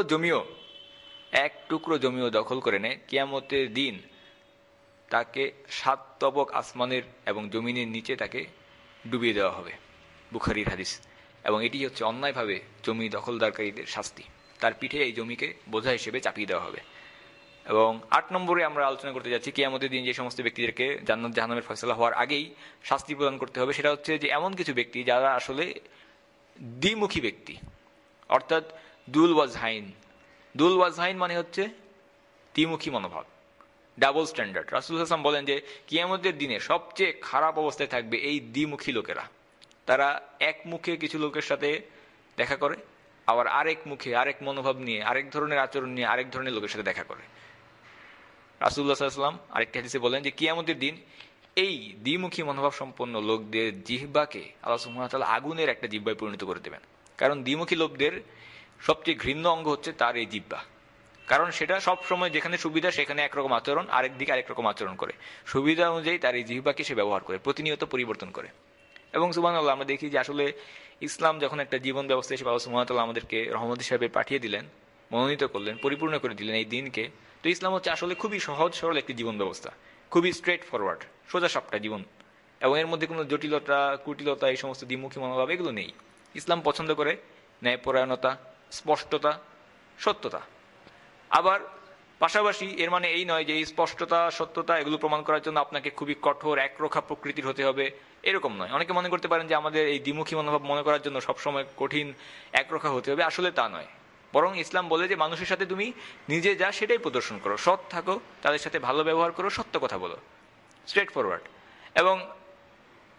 টুকরো জমিও দখল করে নেয়, কিয়ামতের দিন তাকে 7 তবক আসমানের এবং জমিনের নিচে তাকে ডুবিয়ে দেওয়া হবে, বুখারীর হাদিস। এবং এটি হচ্ছে অন্যায়ভাবে জমি দখলদারকারীদের শাস্তি, তার পিঠে এই জমিকে বোঝা হিসেবে চাপিয়ে দেওয়া হবে। এবং 8 নম্বরে আমরা আলোচনা করতে যাচ্ছি কিয়ামতের দিন যে সমস্ত ব্যক্তিদেরকে জান্নাত জাহান্নামের ফয়সালা হওয়ার আগেই শাস্তি প্রদান করতে হবে, সেটা হচ্ছে যে এমন কিছু ব্যক্তি যারা আসলে দ্বিমুখী ব্যক্তি, অর্থাৎ দুল ওয়াজহাইন মানে হচ্ছে দ্বিমুখী মনোভাব, ডাবল স্ট্যান্ডার্ড। রাসূলুল্লাহ সাল্লাল্লাহু আলাইহি ওয়াসাল্লাম বলেন যে কিয়ামতের দিনে সবচেয়ে খারাপ অবস্থায় থাকবে এই দ্বিমুখী লোকেরা। তারা এক মুখে কিছু লোকের সাথে দেখা করে, আবার আরেক মুখে আরেক মনোভাব নিয়ে আরেক ধরনের আচরণ নিয়ে আরেক ধরনের লোকের সাথে দেখা করে। রাসূলুল্লাহ সাল্লাল্লাহু আলাইহি ওয়াসাল্লাম আরেকটি হাদিসে বলেন যে কিয়ামতের দিন এই দ্বিমুখী মনোভাব সম্পন্ন লোকদের জিহ্বাকে আল্লাহ সুবহানাহু ওয়া তাআলা আগুনের একটা জিহ্বায় পরিণত করে দেবেন, কারণ দ্বিমুখী লোকদের সবচেয়ে ঘৃণ্য অঙ্গ হচ্ছে তার এই জিহ্বা, কারণ সেটা সব সময় যেখানে সুবিধা সেখানে একরকম আচরণ, আরেক দিকে আরেক রকম আচরণ করে, সুবিধা অনুযায়ী তার এই জিহ্বাকে সে ব্যবহার করে, প্রতিনিয়ত পরিবর্তন করে। এবং সুবহানাল্লাহ আমরা দেখি যে আসলে ইসলাম যখন একটা জীবন ব্যবস্থা হিসেবে আল্লাহ সুবহানাহু ওয়া তাআলা আমাদেরকে রহমত হিসেবে পাঠিয়ে দিলেন, মনোনীত করলেন, পরিপূর্ণ করে দিলেন এই দিনকে, তো ইসলাম হচ্ছে আসলে খুবই সহজ সরল একটি জীবন ব্যবস্থা, খুবই স্ট্রেট ফরওয়ার্ড, সোজা সাপটা জীবন, এবং এর মধ্যে কোনো জটিলতা কুটিলতা এই সমস্ত দ্বিমুখী মনোভাব এগুলো নেই। ইসলাম পছন্দ করে ন্যায়পরায়ণতা, স্পষ্টতা, সত্যতা। আবার পাশাপাশি এর মানে এই নয় যে এই স্পষ্টতা সত্যতা এগুলো প্রমাণ করার জন্য আপনাকে খুবই কঠোর একরোখা প্রকৃতির হতে হবে, এরকম নয়। অনেকে মনে করতে পারেন যে আমাদের এই দ্বিমুখী মনোভাব মনে করার জন্য সবসময় কঠিন একরোখা হতে হবে, আসলে তা নয়। বরং ইসলাম বলে যে মানুষের সাথে তুমি নিজে যা সেটাই প্রদর্শন করো, সৎ থাকো, তাদের সাথে ভালো ব্যবহার করো, সত্য কথা বলো, স্ট্রেট ফরওয়ার্ড। এবং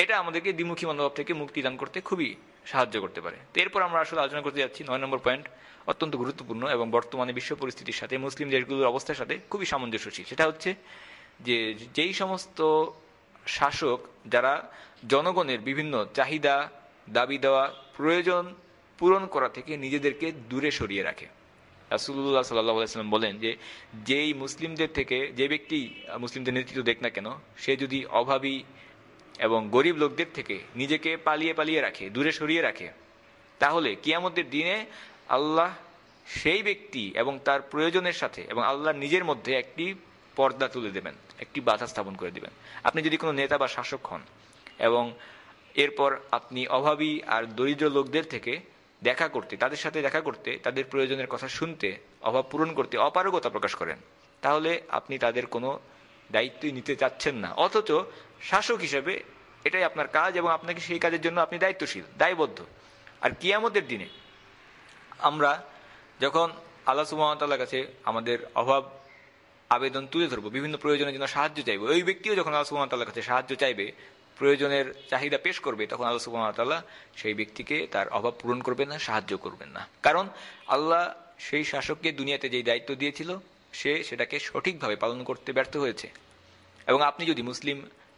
এটা আমাদেরকে দ্বিমুখী মনোভাব থেকে মুক্তি দান করতে খুবই সাহায্য করতে পারে। তো এরপর আমরা আসলে আলোচনা করতে যাচ্ছি 9 নম্বর পয়েন্ট, অত্যন্ত গুরুত্বপূর্ণ এবং বর্তমানে বিশ্ব পরিস্থিতির সাথে মুসলিম দেশগুলোর অবস্থার সাথে খুবই সামঞ্জস্যশীল। সেটা হচ্ছে যে যেই সমস্ত শাসক যারা জনগণের বিভিন্ন চাহিদা, দাবি দেওয়া, প্রয়োজন পূরণ করা থেকে নিজেদেরকে দূরে সরিয়ে রাখে। রাসূলুল্লাহ সাল্লাল্লাহু আলাইহি ওয়াসাল্লাম বলেন যে যেই মুসলিমদের থেকে, যে ব্যক্তি মুসলিমদের নেতৃত্ব দেখ না কেন, সে যদি অভাবী এবং গরিব লোকদের থেকে নিজেকে পালিয়ে পালিয়ে রাখে, দূরে সরিয়ে রাখে, তাহলে কিয়ামতের দিনে আল্লাহ সেই ব্যক্তি এবং তার প্রয়োজনের সাথে এবং আল্লাহ নিজের মধ্যে একটি পর্দা তুলে দেবেন, একটি বাধা স্থাপন করে দেবেন। আপনি যদি কোনো নেতা বা শাসক হন এবং এরপর আপনি অভাবী আর দরিদ্র লোকদের থেকে দেখা করতে, তাদের সাথে দেখা করতে, তাদের প্রয়োজনের কথা শুনতে, অভাব পূরণ করতে অপারগতা প্রকাশ করেন, তাহলে আপনি তাদের কোনো দায়িত্বই নিতে চাচ্ছেন না, অথচ শাসক হিসেবে এটাই আপনার কাজ এবং আপনাকে সেই কাজের জন্য আপনি দায়িত্বশীল, দায়বদ্ধ। আর কিয়ামতের দিনে আমরা যখন আল্লাহ সুবহানাহু ওয়া তাআলার কাছে আমাদের অভাব আবেদন তুলে ধরবো, বিভিন্ন প্রয়োজনের জন্য সাহায্য চাইবো, ওই ব্যক্তিও যখন আল্লাহ সুবহানাহু ওয়া তাআলার কাছে সাহায্য চাইবে, প্রয়োজনের চাহিদা পেশ করবে, তখন আল্লাহ সুবহানাহু ওয়া তাআলা সেই ব্যক্তিকে তার অভাব পূরণ করবেন না, সাহায্য করবেন না। কারণ আল্লাহ সেই শাসককে দুনিয়াতে যেই দায়িত্ব দিয়েছিল সে সেটাকে সঠিকভাবে পালন করতে ব্যর্থ হয়েছে। এবং আপনি যদি মুসলিম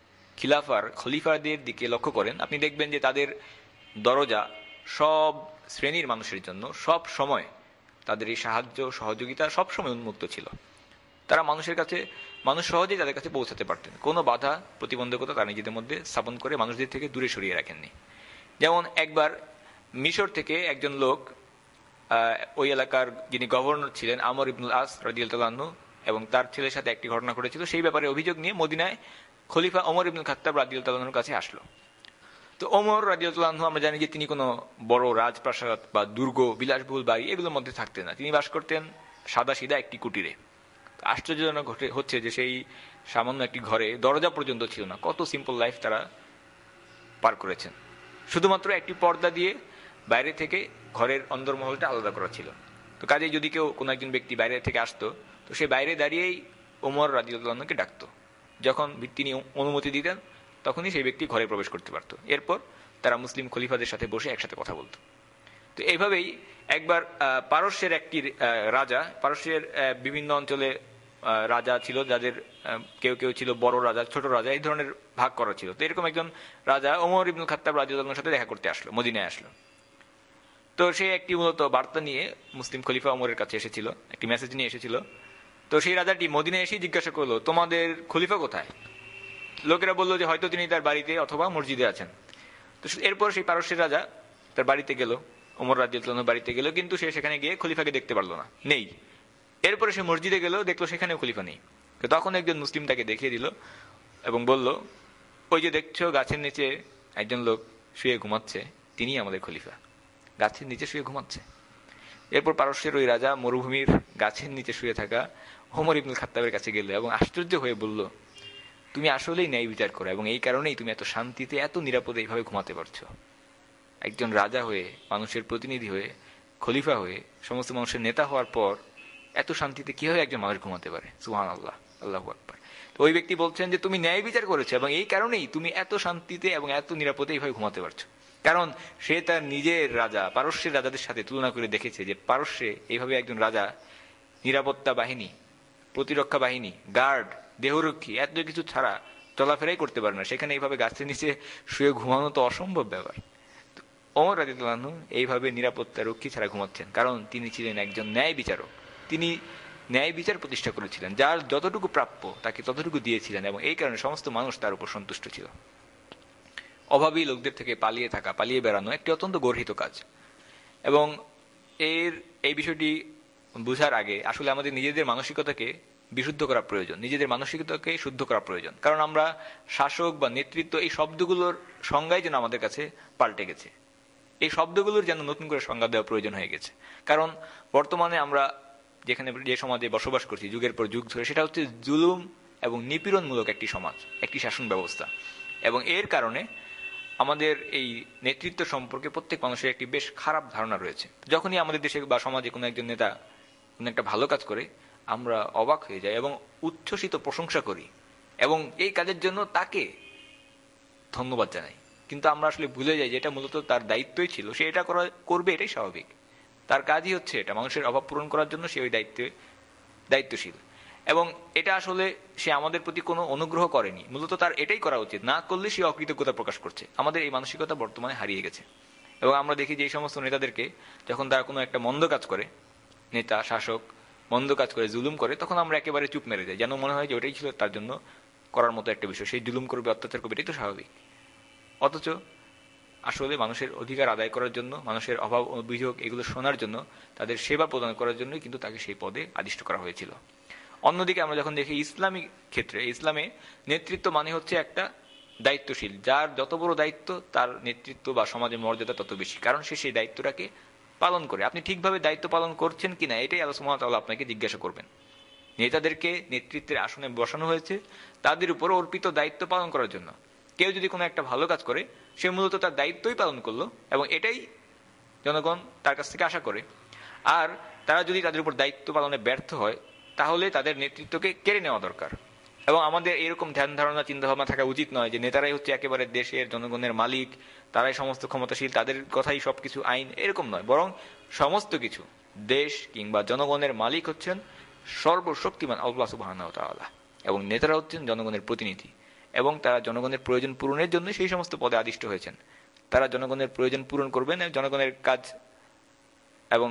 খলিফাদের দিকে লক্ষ্য করেন, আপনি দেখবেন যে তাদের দরজা সব শ্রেণীর মানুষের জন্য সব সময়, তাদের এই সাহায্য সহযোগিতা সব সময় উন্মুক্ত ছিল। তারা মানুষের কাছে, মানুষ সহজেই তাদের কাছে পৌঁছাতে পারতেন, কোনো বাধা প্রতিবন্ধকতা তারা নিজেদের মধ্যে স্থাপন করে মানুষদের থেকে দূরে সরিয়ে রাখেননি। যেমন একবার মিশর থেকে একজন লোক, ওই এলাকার যিনি গভর্নর ছিলেন আমর ইবনুল আস রাদিয়াল্লাহু আনহু, এবং তার ছেলের সাথে একটি ঘটনা ঘটেছিল, সেই ব্যাপারে অভিযোগ নিয়ে মদিনায় খলিফা ওমর ইবনুল খাত্তাব রাদিয়াল্লাহু আনহুর কাছে আসলো। তো ওমর রাদিয়াল্লাহু আনহু, আমরা জানি যে তিনি কোনো বড় রাজপ্রাসাদ বা দুর্গ, বিলাসবহুল বাড়ি এগুলোর মধ্যে থাকতেন না, তিনি বাস করতেন সাদা সিধা একটি কুটিরে। আশ্চর্যজনক হচ্ছে যে সেই সামান্য একটি ঘরে দরজা পর্যন্ত ছিল না, কত সিম্পল লাইফ তারা পার করেছেন। শুধুমাত্র একটি পর্দা দিয়ে বাইরে থেকে ঘরের অন্দরমহলটা আলাদা করা ছিল। তো কাজেই যদি কেউ কোনো একজন ব্যক্তি বাইরে থেকে আসতো, তো সে বাইরে দাঁড়িয়েই ওমর রাদিয়াল্লাহু আনহুকে ডাকতো, যখন তিনি অনুমতি দিতেন তখনই সেই ব্যক্তি ঘরে প্রবেশ করতে পারত। এরপর তারা মুসলিম খলিফাদের সাথে বসে একসাথে কথা বলতো। তো এইভাবেই একবার পারস্যের একটি রাজা, পারস্যের বিভিন্ন অঞ্চলে রাজা ছিল, যাদের কেউ কেউ ছিল বড় রাজা, ছোট রাজা, এই ধরনের ভাগ করা ছিল। তো এরকম একজন রাজা ওমর ইবনুল খাত্তাব রাদিয়াল্লাহু আনহুর সাথে দেখা করতে আসলো, মদিনায় আসলো। তো সে একটি মূলত বার্তা নিয়ে মুসলিম খলিফা ওমরের কাছে এসেছিল, একটি মেসেজ নিয়ে এসেছিল। তো সেই রাজাটি মদিনায় এসেই জিজ্ঞাসা করলো, তোমাদের খলিফা কোথায়? লোকেরা বললো যে হয়তো তিনি তার বাড়িতে অথবা মসজিদে আছেন। তো এরপর সেই পারস্যের রাজা তার বাড়িতে গেল, ওমর রাদিয়াল্লাহু আনহু বাড়িতে গেল, কিন্তু সে সেখানে গিয়ে খলিফাকে দেখতে পারলো না, নেই। এরপরে সে মসজিদে গেল, দেখলো সেখানেও খলিফা নেই। তো তখন একজন মুসলিম তাকে দেখিয়ে দিল এবং বলল, ওই যে দেখছো গাছের নিচে একজন লোক শুয়ে ঘুমাচ্ছে, তিনিই আমাদের খলিফা, গাছের নিচে শুয়ে ঘুমাচ্ছে। এরপর পারস্যের ওই রাজা মরুভূমির গাছের নিচে শুয়ে থাকা ওমর ইবনুল খাত্তাবের কাছে গেল এবং আশ্চর্য হয়ে বলল, তুমি আসলেই ন্যায় বিচার করো এবং এই কারণেই তুমি এত শান্তিতে, এত নিরাপদে এইভাবে ঘুমাতে পারছো। একজন রাজা হয়ে, মানুষের প্রতিনিধি হয়ে, খলিফা হয়ে, সমস্ত মানুষের নেতা হওয়ার পর এত শান্তিতে কিভাবে একজন মানুষ ঘুমাতে পারে? সুবহানাল্লাহ, আল্লাহু আকবার। তো ওই ব্যক্তি বলছেন যে তুমি ন্যায় বিচার করেছো এবং এই কারণেই তুমি এত শান্তিতে এবং এত নিরাপদে এইভাবে ঘুমাতে পারছো। কারণ সে তার নিজের রাজা, পারস্যের রাজাদের সাথে তুলনা করে দেখেছে যে পারস্যে এইভাবে একজন রাজা, নিরাপত্তা বাহিনী, প্রতিরক্ষা বাহিনী, গার্ড, দেহরক্ষী, এত কিছু ছাড়া চলাফেরাই করতে পারে না, সেখানে এইভাবে গাছের নিচে শুয়ে ঘুমানো তো অসম্ভব ব্যাপার। ওমর রাদিয়াল্লাহু আনহু এইভাবে নিরাপত্তা রক্ষী ছাড়া ঘুমাচ্ছেন, কারণ তিনি ছিলেন একজন ন্যায় বিচারক। তিনি ন্যায় বিচার প্রতিষ্ঠা করেছিলেন, যার যতটুকু প্রাপ্য তাকে ততটুকু দিয়েছিলেন, এবং এই কারণে সমস্ত মানুষ তার উপর সন্তুষ্ট ছিল। অভাবী লোকদের থেকে পালিয়ে থাকা, পালিয়ে বেড়ানো একটি অত্যন্ত গর্হিত কাজ, এবং এই বিষয়টি বোঝার আগে আসলে আমাদের নিজেদের মানসিকতাকে বিশুদ্ধ করা প্রয়োজন, নিজেদের মানসিকতাকে শুদ্ধ করা প্রয়োজন। কারণ আমরা শাসক বা নেতৃত্ব, এই শব্দগুলোর সংজ্ঞাই যেন আমাদের কাছে পাল্টে গেছে, এই শব্দগুলোর যেন নতুন করে সংজ্ঞা দেওয়া প্রয়োজন হয়ে গেছে। কারণ বর্তমানে আমরা যেখানে, যে সমাজে বসবাস করছি যুগের পর যুগ ধরে, সেটা হচ্ছে জুলুম এবং নিপীড়নমূলক একটি সমাজ, একটি শাসন ব্যবস্থা। এবং এর কারণে আমাদের এই নেতৃত্ব সম্পর্কে প্রত্যেক মানুষের একটি বেশ খারাপ ধারণা রয়েছে। যখনই আমাদের দেশে বা সমাজে কোনো একজন নেতা কোনো একটা ভালো কাজ করে, আমরা অবাক হয়ে যাই এবং উচ্ছ্বসিত প্রশংসা করি, এবং এই কাজের জন্য তাকে ধন্যবাদ জানাই, কিন্তু আমরা আসলে ভুলে যাই যে এটা মূলত তার দায়িত্বই ছিল, সে এটা করবে, এটাই স্বাভাবিক। তার কাজই হচ্ছে এটা, মানুষের অভাব পূরণ করার জন্য সে ওই দায়িত্বশীল। এবং এটা আসলে সে আমাদের প্রতি কোনো অনুগ্রহ করেনি, মূলত তার এটাই করা উচিত, না করলে সে অকৃতজ্ঞতা প্রকাশ করছে। আমাদের এই মানসিকতা বর্তমানে হারিয়ে গেছে। এবং আমরা দেখি যে এই সমস্ত নেতাদেরকে যখন তারা কোনো একটা মন্দ কাজ করে, নেতা শাসক মন্দ কাজ করে, জুলুম করে, তখন আমরা একেবারে চুপ মেরে যাই, যেন মনে হয় যে ওটাই ছিল তার জন্য করার মতো একটা বিষয়, সেই জুলুম করবে, অত্যাচার করবে, এটাই তো স্বাভাবিক। অথচ আসলে মানুষের অধিকার আদায় করার জন্য, মানুষের অভাব অভিযোগ এগুলো শোনার জন্য, তাদের সেবা প্রদান করার জন্যই কিন্তু তাকে সেই পদে আদিষ্ট করা হয়েছিল। অন্যদিকে আমরা যখন দেখি ইসলামী ক্ষেত্রে, ইসলামে নেতৃত্ব মানে হচ্ছে একটা দায়িত্বশীল, যার যত বড় দায়িত্ব তার নেতৃত্ব বা সমাজের মর্যাদা তত বেশি, কারণ সে সেই দায়িত্বটাকে পালন করে। আপনি ঠিকভাবে দায়িত্ব পালন করছেন কিনা এটাই আল্লাহ সুবহানাহু ওয়া তাআলা আপনাকে জিজ্ঞাসা করবেন। নেতাদেরকে নেতৃত্বের আসনে বসানো হয়েছে তাদের উপর অর্পিত দায়িত্ব পালন করার জন্য। কেউ যদি কোনো একটা ভালো কাজ করে, সে মূলত তার দায়িত্বই পালন করলো, এবং এটাই জনগণ তার কাছ থেকে আশা করে। আর তারা যদি তাদের উপর দায়িত্ব পালনে ব্যর্থ হয়, তাহলে তাদের নেতৃত্বকে কেড়ে নেওয়া দরকার। এবং আমাদের এরকম ধ্যান ধারণা চিন্তা ভাবনা থাকা উচিত নয় যে নেতারাই হচ্ছে একেবারে দেশের জনগণের মালিক, তারাই সমস্ত ক্ষমতাশীল, তাদের কথাই সবকিছু আইন, এরকম নয়। বরং সমস্ত কিছু দেশ কিংবা জনগণের মালিক হচ্ছেন সর্বশক্তিমান আল্লাহ সুবহানাহু ওয়া তাআলা, এবং নেতারা হচ্ছেন জনগণের প্রতিনিধি, এবং তারা জনগণের প্রয়োজন পূরণের জন্য সেই সমস্ত পদে আদিষ্ট হয়েছেন। তারা জনগণের প্রয়োজন পূরণ করবেন, জনগণের কাজ। এবং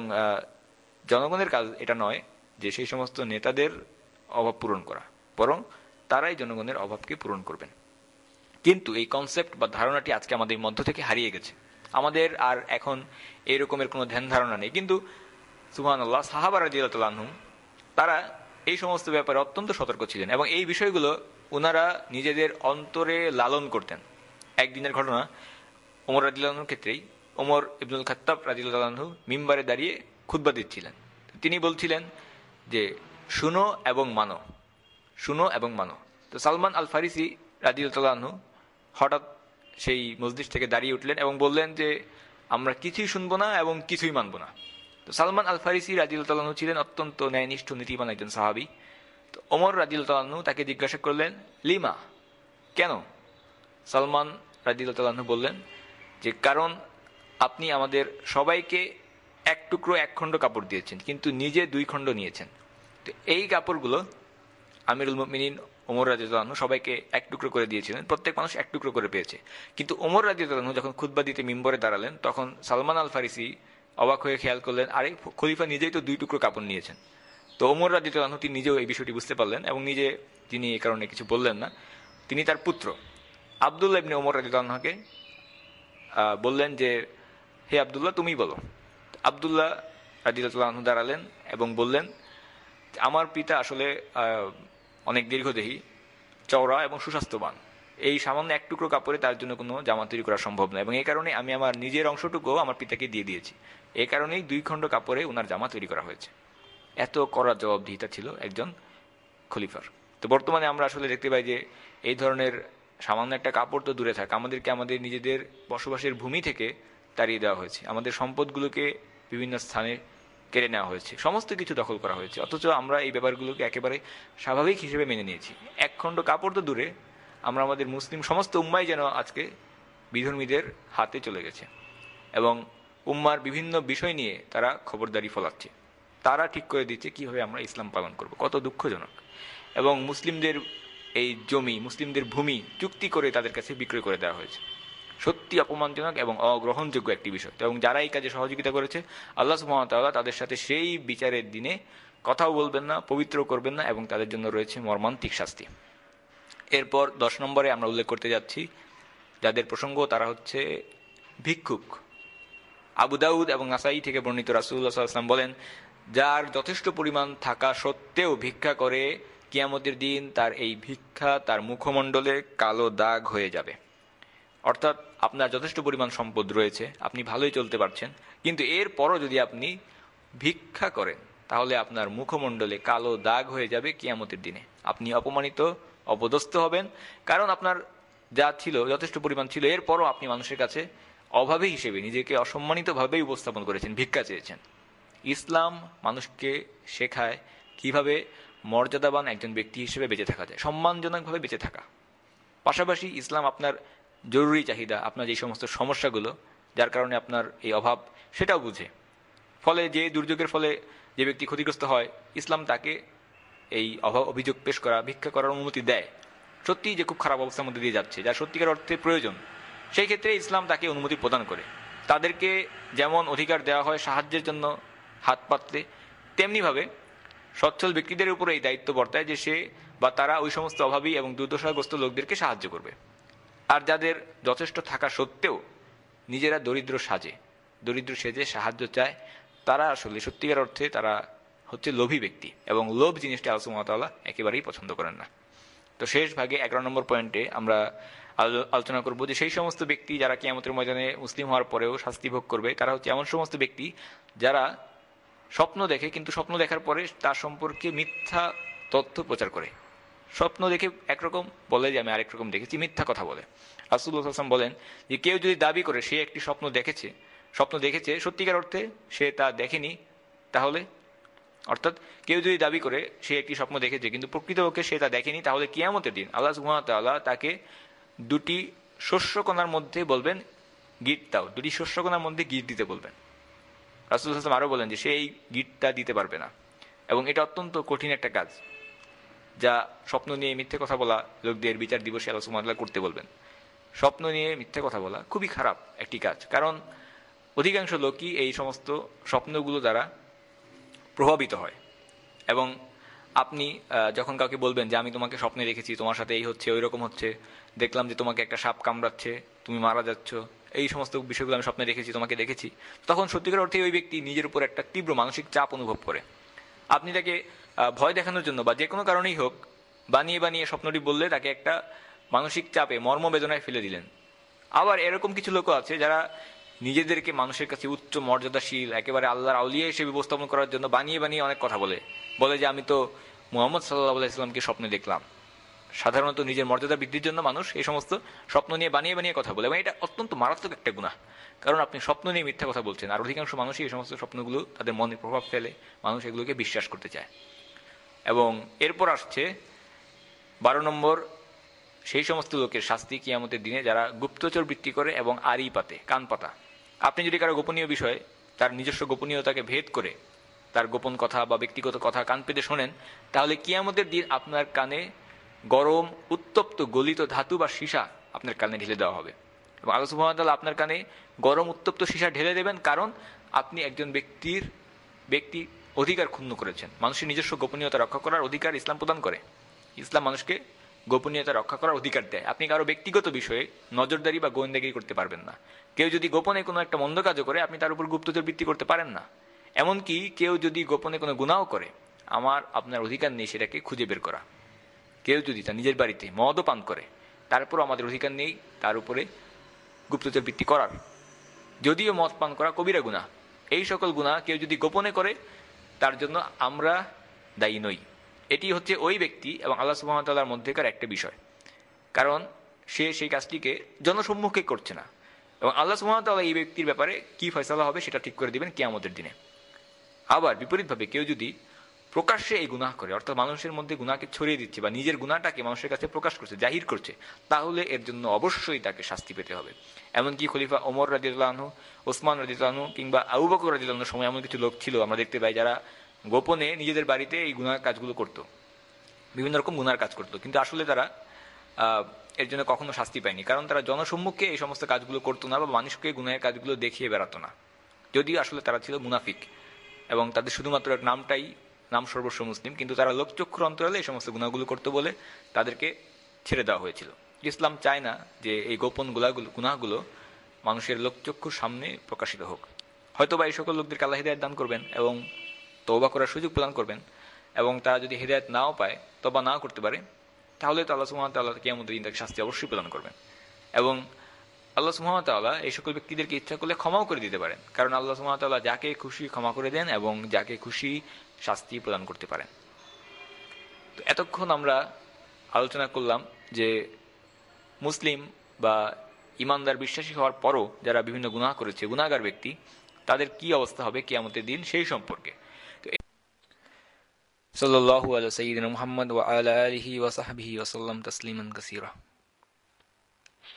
জনগণের কাজ এটা নয় যে সেই সমস্ত নেতাদের অভাব পূরণ করা, বরং তারাই জনগণের অভাবকে পূরণ করবেন। কিন্তু এই কনসেপ্ট বা ধারণাটি আজকে আমাদের মধ্য থেকে হারিয়ে গেছে। আমাদের আর এখন এইরকমের কোনো ধ্যান ধারণা নেই। কিন্তু সুবহানাল্লাহ, সাহাবা রাদিয়াল্লাহু আনহুম তারা এই সমস্ত ব্যাপারে অত্যন্ত সতর্ক ছিলেন, এবং এই বিষয়গুলো ওনারা নিজেদের অন্তরে লালন করতেন। একদিনের ঘটনা, ওমর রাদিয়াল্লাহু আনহুর ক্ষেত্রেই। ওমর ইবনুল খাত্তাব রাদিয়াল্লাহু আনহু মিম্বারে দাঁড়িয়ে খুতবা দিচ্ছিলেন। তিনি বলছিলেন যে শুনো এবং মানো, শুনো এবং মানো। তো সালমান আল ফারিসি রাদিয়াল্লাহু আনহু হঠাৎ সেই মসজিদ থেকে দাঁড়িয়ে উঠলেন এবং বললেন যে আমরা কিছুই শুনবো না এবং কিছুই মানবো না। তো সালমান আল ফারিসি রাদিয়াল্লাহু আনহু ছিলেন অত্যন্ত ন্যায়নিষ্ঠ নীতিবান একজন সাহাবী। তো ওমর রাদিয়াল্লাহু আনহু তাকে জিজ্ঞাসা করলেন, লিমা, কেন? সালমান রাদিয়াল্লাহু আনহু বললেন যে কারণ আপনি আমাদের সবাইকে এক টুকরো এক খণ্ড কাপড় দিয়েছেন, কিন্তু নিজে 2 খণ্ড নিয়েছেন। তো এই কাপড়গুলো আমিরুল মুমিনিন ওমর রাদিয়াল্লাহু আনহু সবাইকে এক টুকরো করে দিয়েছিলেন, প্রত্যেক মানুষ এক টুকরো করে পেয়েছে। কিন্তু ওমর রাদিয়াল্লাহু আনহু যখন খুতবা দিতে মিম্বরে দাঁড়ালেন, তখন সালমান আল ফারিসি অবাক হয়ে খেয়াল করলেন, আরে খলিফা নিজেই তো 2 টুকরো কাপড় নিয়েছেন। তো ওমর রাদিয়াল্লাহু আনহু তিনি নিজেও এই বিষয়টি বুঝতে পারলেন, এবং তিনি এই কারণে কিছু বললেন না। তিনি তার পুত্র আব্দুল্লাহ ইবনে ওমর রাদিয়াল্লাহু আনহুকে বললেন যে, হে আব্দুল্লাহ, তুমিই বলো। আব্দুল্লাহ রাদিয়াল্লাহু আনহু দাঁড়ালেন এবং বললেন, আমার পিতা আসলে অনেক দীর্ঘদেহী, চওড়া এবং সুস্বাস্থ্যবান। এই সামান্য এক টুকরো কাপড়ে তার জন্য কোনো জামা তৈরি করা সম্ভব নয়, এবং এই কারণে আমি আমার নিজের অংশটুকুও আমার পিতাকে দিয়ে দিয়েছি। এই কারণেই 2 খণ্ড কাপড়ে ওনার জামা তৈরি করা হয়েছে। এত কড়া জবাবদিহিতা ছিল একজন খলিফার। তো বর্তমানে আমরা আসলে দেখতে পাই যে এই ধরনের সামান্য একটা কাপড় তো দূরে থাক, আমাদেরকে আমাদের নিজেদের বসবাসের ভূমি থেকে তাড়িয়ে দেওয়া হয়েছে, আমাদের সম্পদগুলোকে বিভিন্ন স্থানে কেড়ে নেওয়া হয়েছে, সমস্ত কিছু দখল করা হয়েছে। অথচ আমরা এই ব্যাপারগুলোকে একেবারে স্বাভাবিক হিসেবে মেনে নিয়েছি। এক খণ্ড কাপড় তো দূরে, আমরা আমাদের মুসলিম সমস্ত উম্মাই যেন আজকে বিধর্মীদের হাতে চলে গেছে, এবং উম্মার বিভিন্ন বিষয় নিয়ে তারা খবরদারি ফলাচ্ছে। তারা ঠিক করে দিচ্ছে কিভাবে আমরা ইসলাম পালন করব। কত দুঃখজনক। এবং মুসলিমদের এই জমি, মুসলিমদের ভূমি চুক্তি করে তাদের কাছে বিক্রয় করে দেওয়া হয়েছে। সত্যি অপমানজনক এবং অগ্রহণযোগ্য একটি বিষয়। এবং যারা এই কাজে সহযোগিতা করেছে, আল্লাহ সুবহানাহু ওয়া তাআলা তাদের সাথে সেই বিচারের দিনে কথাও বলবেন না, পবিত্র করবেন না, এবং তাদের জন্য রয়েছে মর্মান্তিক শাস্তি। এরপর 10 নম্বরে আমরা উল্লেখ করতে যাচ্ছি যাদের প্রসঙ্গ, তারা হচ্ছে ভিক্ষুক। আবু দাউদ এবং নাসাই থেকে বর্ণিত, রাসূলুল্লাহ সাল্লাল্লাহু আলাইহি ওয়াসাল্লাম বলেন, যার যথেষ্ট পরিমাণ থাকা সত্ত্বেও ভিক্ষা করে, কিয়ামতের দিন তার এই ভিক্ষা তার মুখমণ্ডলে কালো দাগ হয়ে যাবে। অর্থাৎ আপনার যথেষ্ট পরিমাণ সম্পদ রয়েছে, আপনি ভালোই চলতে পারছেন, কিন্তু এরপরও যদি আপনি ভিক্ষা করেন, তাহলে আপনার মুখমণ্ডলে কালো দাগ হয়ে যাবে কিয়ামতের দিনে। আপনি অপমানিত, অপদস্থ হবেন, কারণ আপনার যা ছিল যথেষ্ট পরিমাণ ছিল, এরপরও আপনি মানুষের কাছে অভাবী হিসেবে নিজেকে অসম্মানিতভাবেই উপস্থাপন করেছেন, ভিক্ষা চেয়েছেন। ইসলাম মানুষকে শেখায় কিভাবে মর্যাদাবান একজন ব্যক্তি হিসেবে বেঁচে থাকা যায়, সম্মানজনকভাবে বেঁচে থাকা। পাশাপাশি ইসলাম আপনার জরুরি চাহিদা, আপনার যে সমস্ত সমস্যাগুলো যার কারণে আপনার এই অভাব, সেটাও বুঝে। ফলে যে দুর্যোগের ফলে যে ব্যক্তি ক্ষতিগ্রস্ত হয়, ইসলাম তাকে এই অভাব অভিযোগ পেশ করা, ভিক্ষা করার অনুমতি দেয়। সত্যিই যে খুব খারাপ অবস্থার মধ্যে দিয়ে যাচ্ছে, যার সত্যিকার অর্থে প্রয়োজন, সেই ক্ষেত্রে ইসলাম তাকে অনুমতি প্রদান করে। তাদেরকে যেমন অধিকার দেওয়া হয় সাহায্যের জন্য হাত পাততে, তেমনিভাবে সচ্ছল ব্যক্তিদের উপর এই দায়িত্ব বর্তায় যে সে বা তারা ওই সমস্ত অভাবী এবং দুর্দশাগ্রস্ত লোকদেরকে সাহায্য করবে। আর যাদের যথেষ্ট থাকা সত্ত্বেও নিজেরা দরিদ্র সেজে সাহায্য চায়, তারা আসলে সত্যিকার অর্থে তারা হচ্ছে লোভী ব্যক্তি, এবং লোভ জিনিসটা আল্লাহ সুবহানাহু ওয়া তাআলা একেবারেই পছন্দ করেন না। তো শেষ ভাগে 11 নম্বর পয়েন্টে আমরা আলোচনা করব যে সেই সমস্ত ব্যক্তি যারা কিয়ামতের ময়দানে মুসলিম হওয়ার পরেও শাস্তি ভোগ করবে, তারা হচ্ছে এমন সমস্ত ব্যক্তি যারা স্বপ্ন দেখে, কিন্তু স্বপ্ন দেখার পরে তার সম্পর্কে মিথ্যা তথ্য প্রচার করে। স্বপ্ন দেখে একরকম বলে যে আমি আরেক রকম দেখেছি, মিথ্যা কথা বলে। রাসূলুল্লাহ সাল্লাল্লাহু আলাইহি ওয়াসাল্লাম বলেন যে কেউ যদি দাবি করে সে একটি স্বপ্ন দেখেছে, সত্যিকার অর্থে সে তা দেখেনি, তাহলে অর্থাৎ কেউ যদি দাবি করে সে একটি স্বপ্ন দেখেছে কিন্তু প্রকৃতপক্ষে সে তা দেখেনি, তাহলে কিয়ামতের দিন আল্লাহ সুবহানাহু ওয়া তাআলা তাকে দুটি শস্যকণার মধ্যে বলবেন গিট দাও, দুটি শস্যকণার মধ্যে গিট দিতে বলবেন। রাসূলুল্লাহ সাল্লাল্লাহু আলাইহি ওয়াসাল্লাম আরো বলেন যে সে এই গিটটা দিতে পারবে না, এবং এটা অত্যন্ত কঠিন একটা কাজ, যা স্বপ্ন নিয়ে মিথ্যে কথা বলা লোকদের বিচার দিবসে আল্লাহ সুবহানাহু ওয়া তাআলা করতে বলবেন। স্বপ্ন নিয়ে মিথ্যে কথা বলা খুবই খারাপ একটি কাজ, কারণ অধিকাংশ লোকই এই সমস্ত স্বপ্নগুলো দ্বারা প্রভাবিত হয়। এবং আপনি যখন কাউকে বলবেন যে আমি তোমাকে স্বপ্নে দেখেছি, তোমার সাথে এই হচ্ছে, ওই রকম হচ্ছে, দেখলাম যে তোমাকে একটা সাপ কামড়াচ্ছে, তুমি মারা যাচ্ছ, এই সমস্ত বিষয়গুলো আমি স্বপ্নে দেখেছি, তোমাকে দেখেছি, তখন সত্যিকার অর্থে ওই ব্যক্তি নিজের উপর একটা তীব্র মানসিক চাপ অনুভব করে। আপনি তাকে ভয় দেখানোর জন্য বা যে কোনো কারণেই হোক বানিয়ে স্বপ্নটি বললে তাকে একটা মানসিক চাপে, মর্মবেদনায় ফেলে দিলেন। আবার এরকম কিছু লোকও আছে যারা নিজেদেরকে মানুষের কাছে উচ্চ মর্যাদাশীল, একেবারে আল্লাহর আউলিয়া হিসেবে উপস্থাপন করার জন্য বানিয়ে অনেক কথা বলে যে আমি তো মুহাম্মদ সাল্লাল্লাহু আলাইহি ওয়াসাল্লামকে স্বপ্নে দেখলাম। সাধারণত নিজের মর্যাদা বৃদ্ধির জন্য মানুষ এই সমস্ত স্বপ্ন নিয়ে বানিয়ে কথা বলে, এবং এটা অত্যন্ত মারাত্মক একটা গুনাহ, কারণ আপনি স্বপ্ন নিয়ে মিথ্যা কথা বলছেন। আর অধিকাংশ মানুষই এই সমস্ত স্বপ্নগুলো তাদের মনে প্রভাব ফেলে, মানুষ এগুলোকে বিশ্বাস করতে চায়। এবং এরপর আসছে 12 নম্বর, সেই সমস্ত লোকের শাস্তি কিয়ামতের দিনে যারা গুপ্তচর বৃত্তি করে এবং আড়ি পাতে, কান পাতা। আপনি যদি কারো গোপনীয় বিষয়, তার নিজস্ব গোপনীয়তাকে ভেদ করে তার গোপন কথা বা ব্যক্তিগত কথা কান পেতে শোনেন, তাহলে কিয়ামতের দিন আপনার কানে গরম উত্তপ্ত গলিত ধাতু বা সীসা আপনার কানে ঢেলে দেওয়া হবে। এবং আল্লাহ সুবহানাহু ওয়া তাআলা আপনার কানে গরম উত্তপ্ত সীসা ঢেলে দেবেন, কারণ আপনি একজন ব্যক্তি অধিকার ক্ষুণ্ণ করেছেন। মানুষের নিজস্ব গোপনীয়তা রক্ষা করার অধিকার ইসলাম প্রদান করে। ইসলাম মানুষকে গোপনীয়তা রক্ষা করার অধিকার দেয়। আপনি কারো ব্যক্তিগত বিষয়ে নজরদারি বা গোয়েন্দাগিরি করতে পারবেন না। কেউ যদি গোপনে কোনো একটা মন্দ কাজও করে, আপনি তার উপর গুপ্তচর বৃত্তি করতে পারেন না। এমনকি কেউ যদি গোপনে কোনো গুনাহও করে, আপনার অধিকার নেই সেটাকে খুঁজে বের করা। কেউ যদি তার নিজের বাড়িতে মদও পান করে, তারপরও আমাদের অধিকার নেই তার উপরে গুপ্তচর বৃত্তি করার, যদিও মদ পান করা কবিরা গুনাহ। এই সকল গুনাহ কেউ যদি গোপনে করে, তার জন্য আমরা দায়ী নই। এটি হচ্ছে ওই ব্যক্তি এবং আল্লাহ সুবহানাহু ওয়া তাআলার মধ্যেকার একটা বিষয়, কারণ সে সেই কাজটিকে জনসম্মুখে করছে না। এবং আল্লাহ সুবহানাহু ওয়া তাআলা এই ব্যক্তির ব্যাপারে কি ফয়সালা হবে সেটা ঠিক করে দিবেন কিয়ামতের দিনে। আবার বিপরীতভাবে কেউ যদি প্রকাশ্যে এই গুনাহ করে, অর্থাৎ মানুষের মধ্যে গুনাহকে ছড়িয়ে দিচ্ছে বা নিজের গুনাহটাকে মানুষের কাছে প্রকাশ করছে, জাহির করছে, তাহলে এর জন্য অবশ্যই তাকে শাস্তি পেতে হবে। এমনকি খলিফা ওমর রাদিয়াল্লাহু আনহু, ওসমান রাদিয়াল্লাহু আনহু কিংবা আবু বকর রাদিয়াল্লাহু আনহুর সময় এমন কিছু লোক ছিল আমরা দেখতে পাই, যারা গোপনে নিজেদের বাড়িতে এই গুনাহ কাজগুলো করত, বিভিন্ন রকম গুনার কাজ করত, কিন্তু আসলে তারা এর জন্য কখনো শাস্তি পায়নি, কারণ তারা জনসম্মুখে এই সমস্ত কাজগুলো করতো না বা মানুষকে গুনাহের কাজগুলো দেখিয়ে বেড়াতো না। যদিও আসলে তারা ছিল মুনাফিক এবং তাদের শুধুমাত্র নাম সর্বস্ব মুসলিম, কিন্তু তারা লোকচক্ষুর অন্তরালে এই সমস্ত গুনাহগুলো করতো বলে তাদেরকে ছেড়ে দেওয়া হয়েছিল। ইসলাম চায় না যে এই গোপন গুনাহগুলো মানুষের লোকচক্ষুর সামনে প্রকাশিত হোক। হয়তোবা এই সকল লোকদেরকে আল্লাহ হিদায়াত দান করবেন এবং তওবা করার সুযোগ প্রদান করবেন, এবং তারা যদি হিদায়াত নাও পায়, তওবা নাও করতে পারে, তাহলে তো আল্লাহ সুবহানাহু ওয়া তাআলা কিয়ামতের দিন তাকে শাস্তি অবশ্যই প্রদান করবেন। এবং আল্লাহ সুবহানাহু ওয়া তাআলা এই সকল ব্যক্তিদেরকে ইচ্ছা করলে ক্ষমাও করে দিতে পারেন, কারণ আল্লাহ সুবহানাহু ওয়া তাআলা যাকে খুশি ক্ষমা করে দেন এবং যাকে খুশি শাস্তি প্রদান করতে পারেন। তো এতক্ষণ আমরা আলোচনা করলাম যে মুসলিম বা ইমানদার বিশ্বাসী হওয়ার পরও যারা বিভিন্ন গুনাহ করেছে, গুনাহগার ব্যক্তি, তাদের কি অবস্থা হবে কিয়ামতের দিন সেই সম্পর্কে। সাল্লাল্লাহু আলা সাইয়্যিদিনা মুহাম্মদ ওয়া আলা আলিহি ওয়া সাহবিহি ওয়া সাল্লাম তাসলিমান কাসীরা।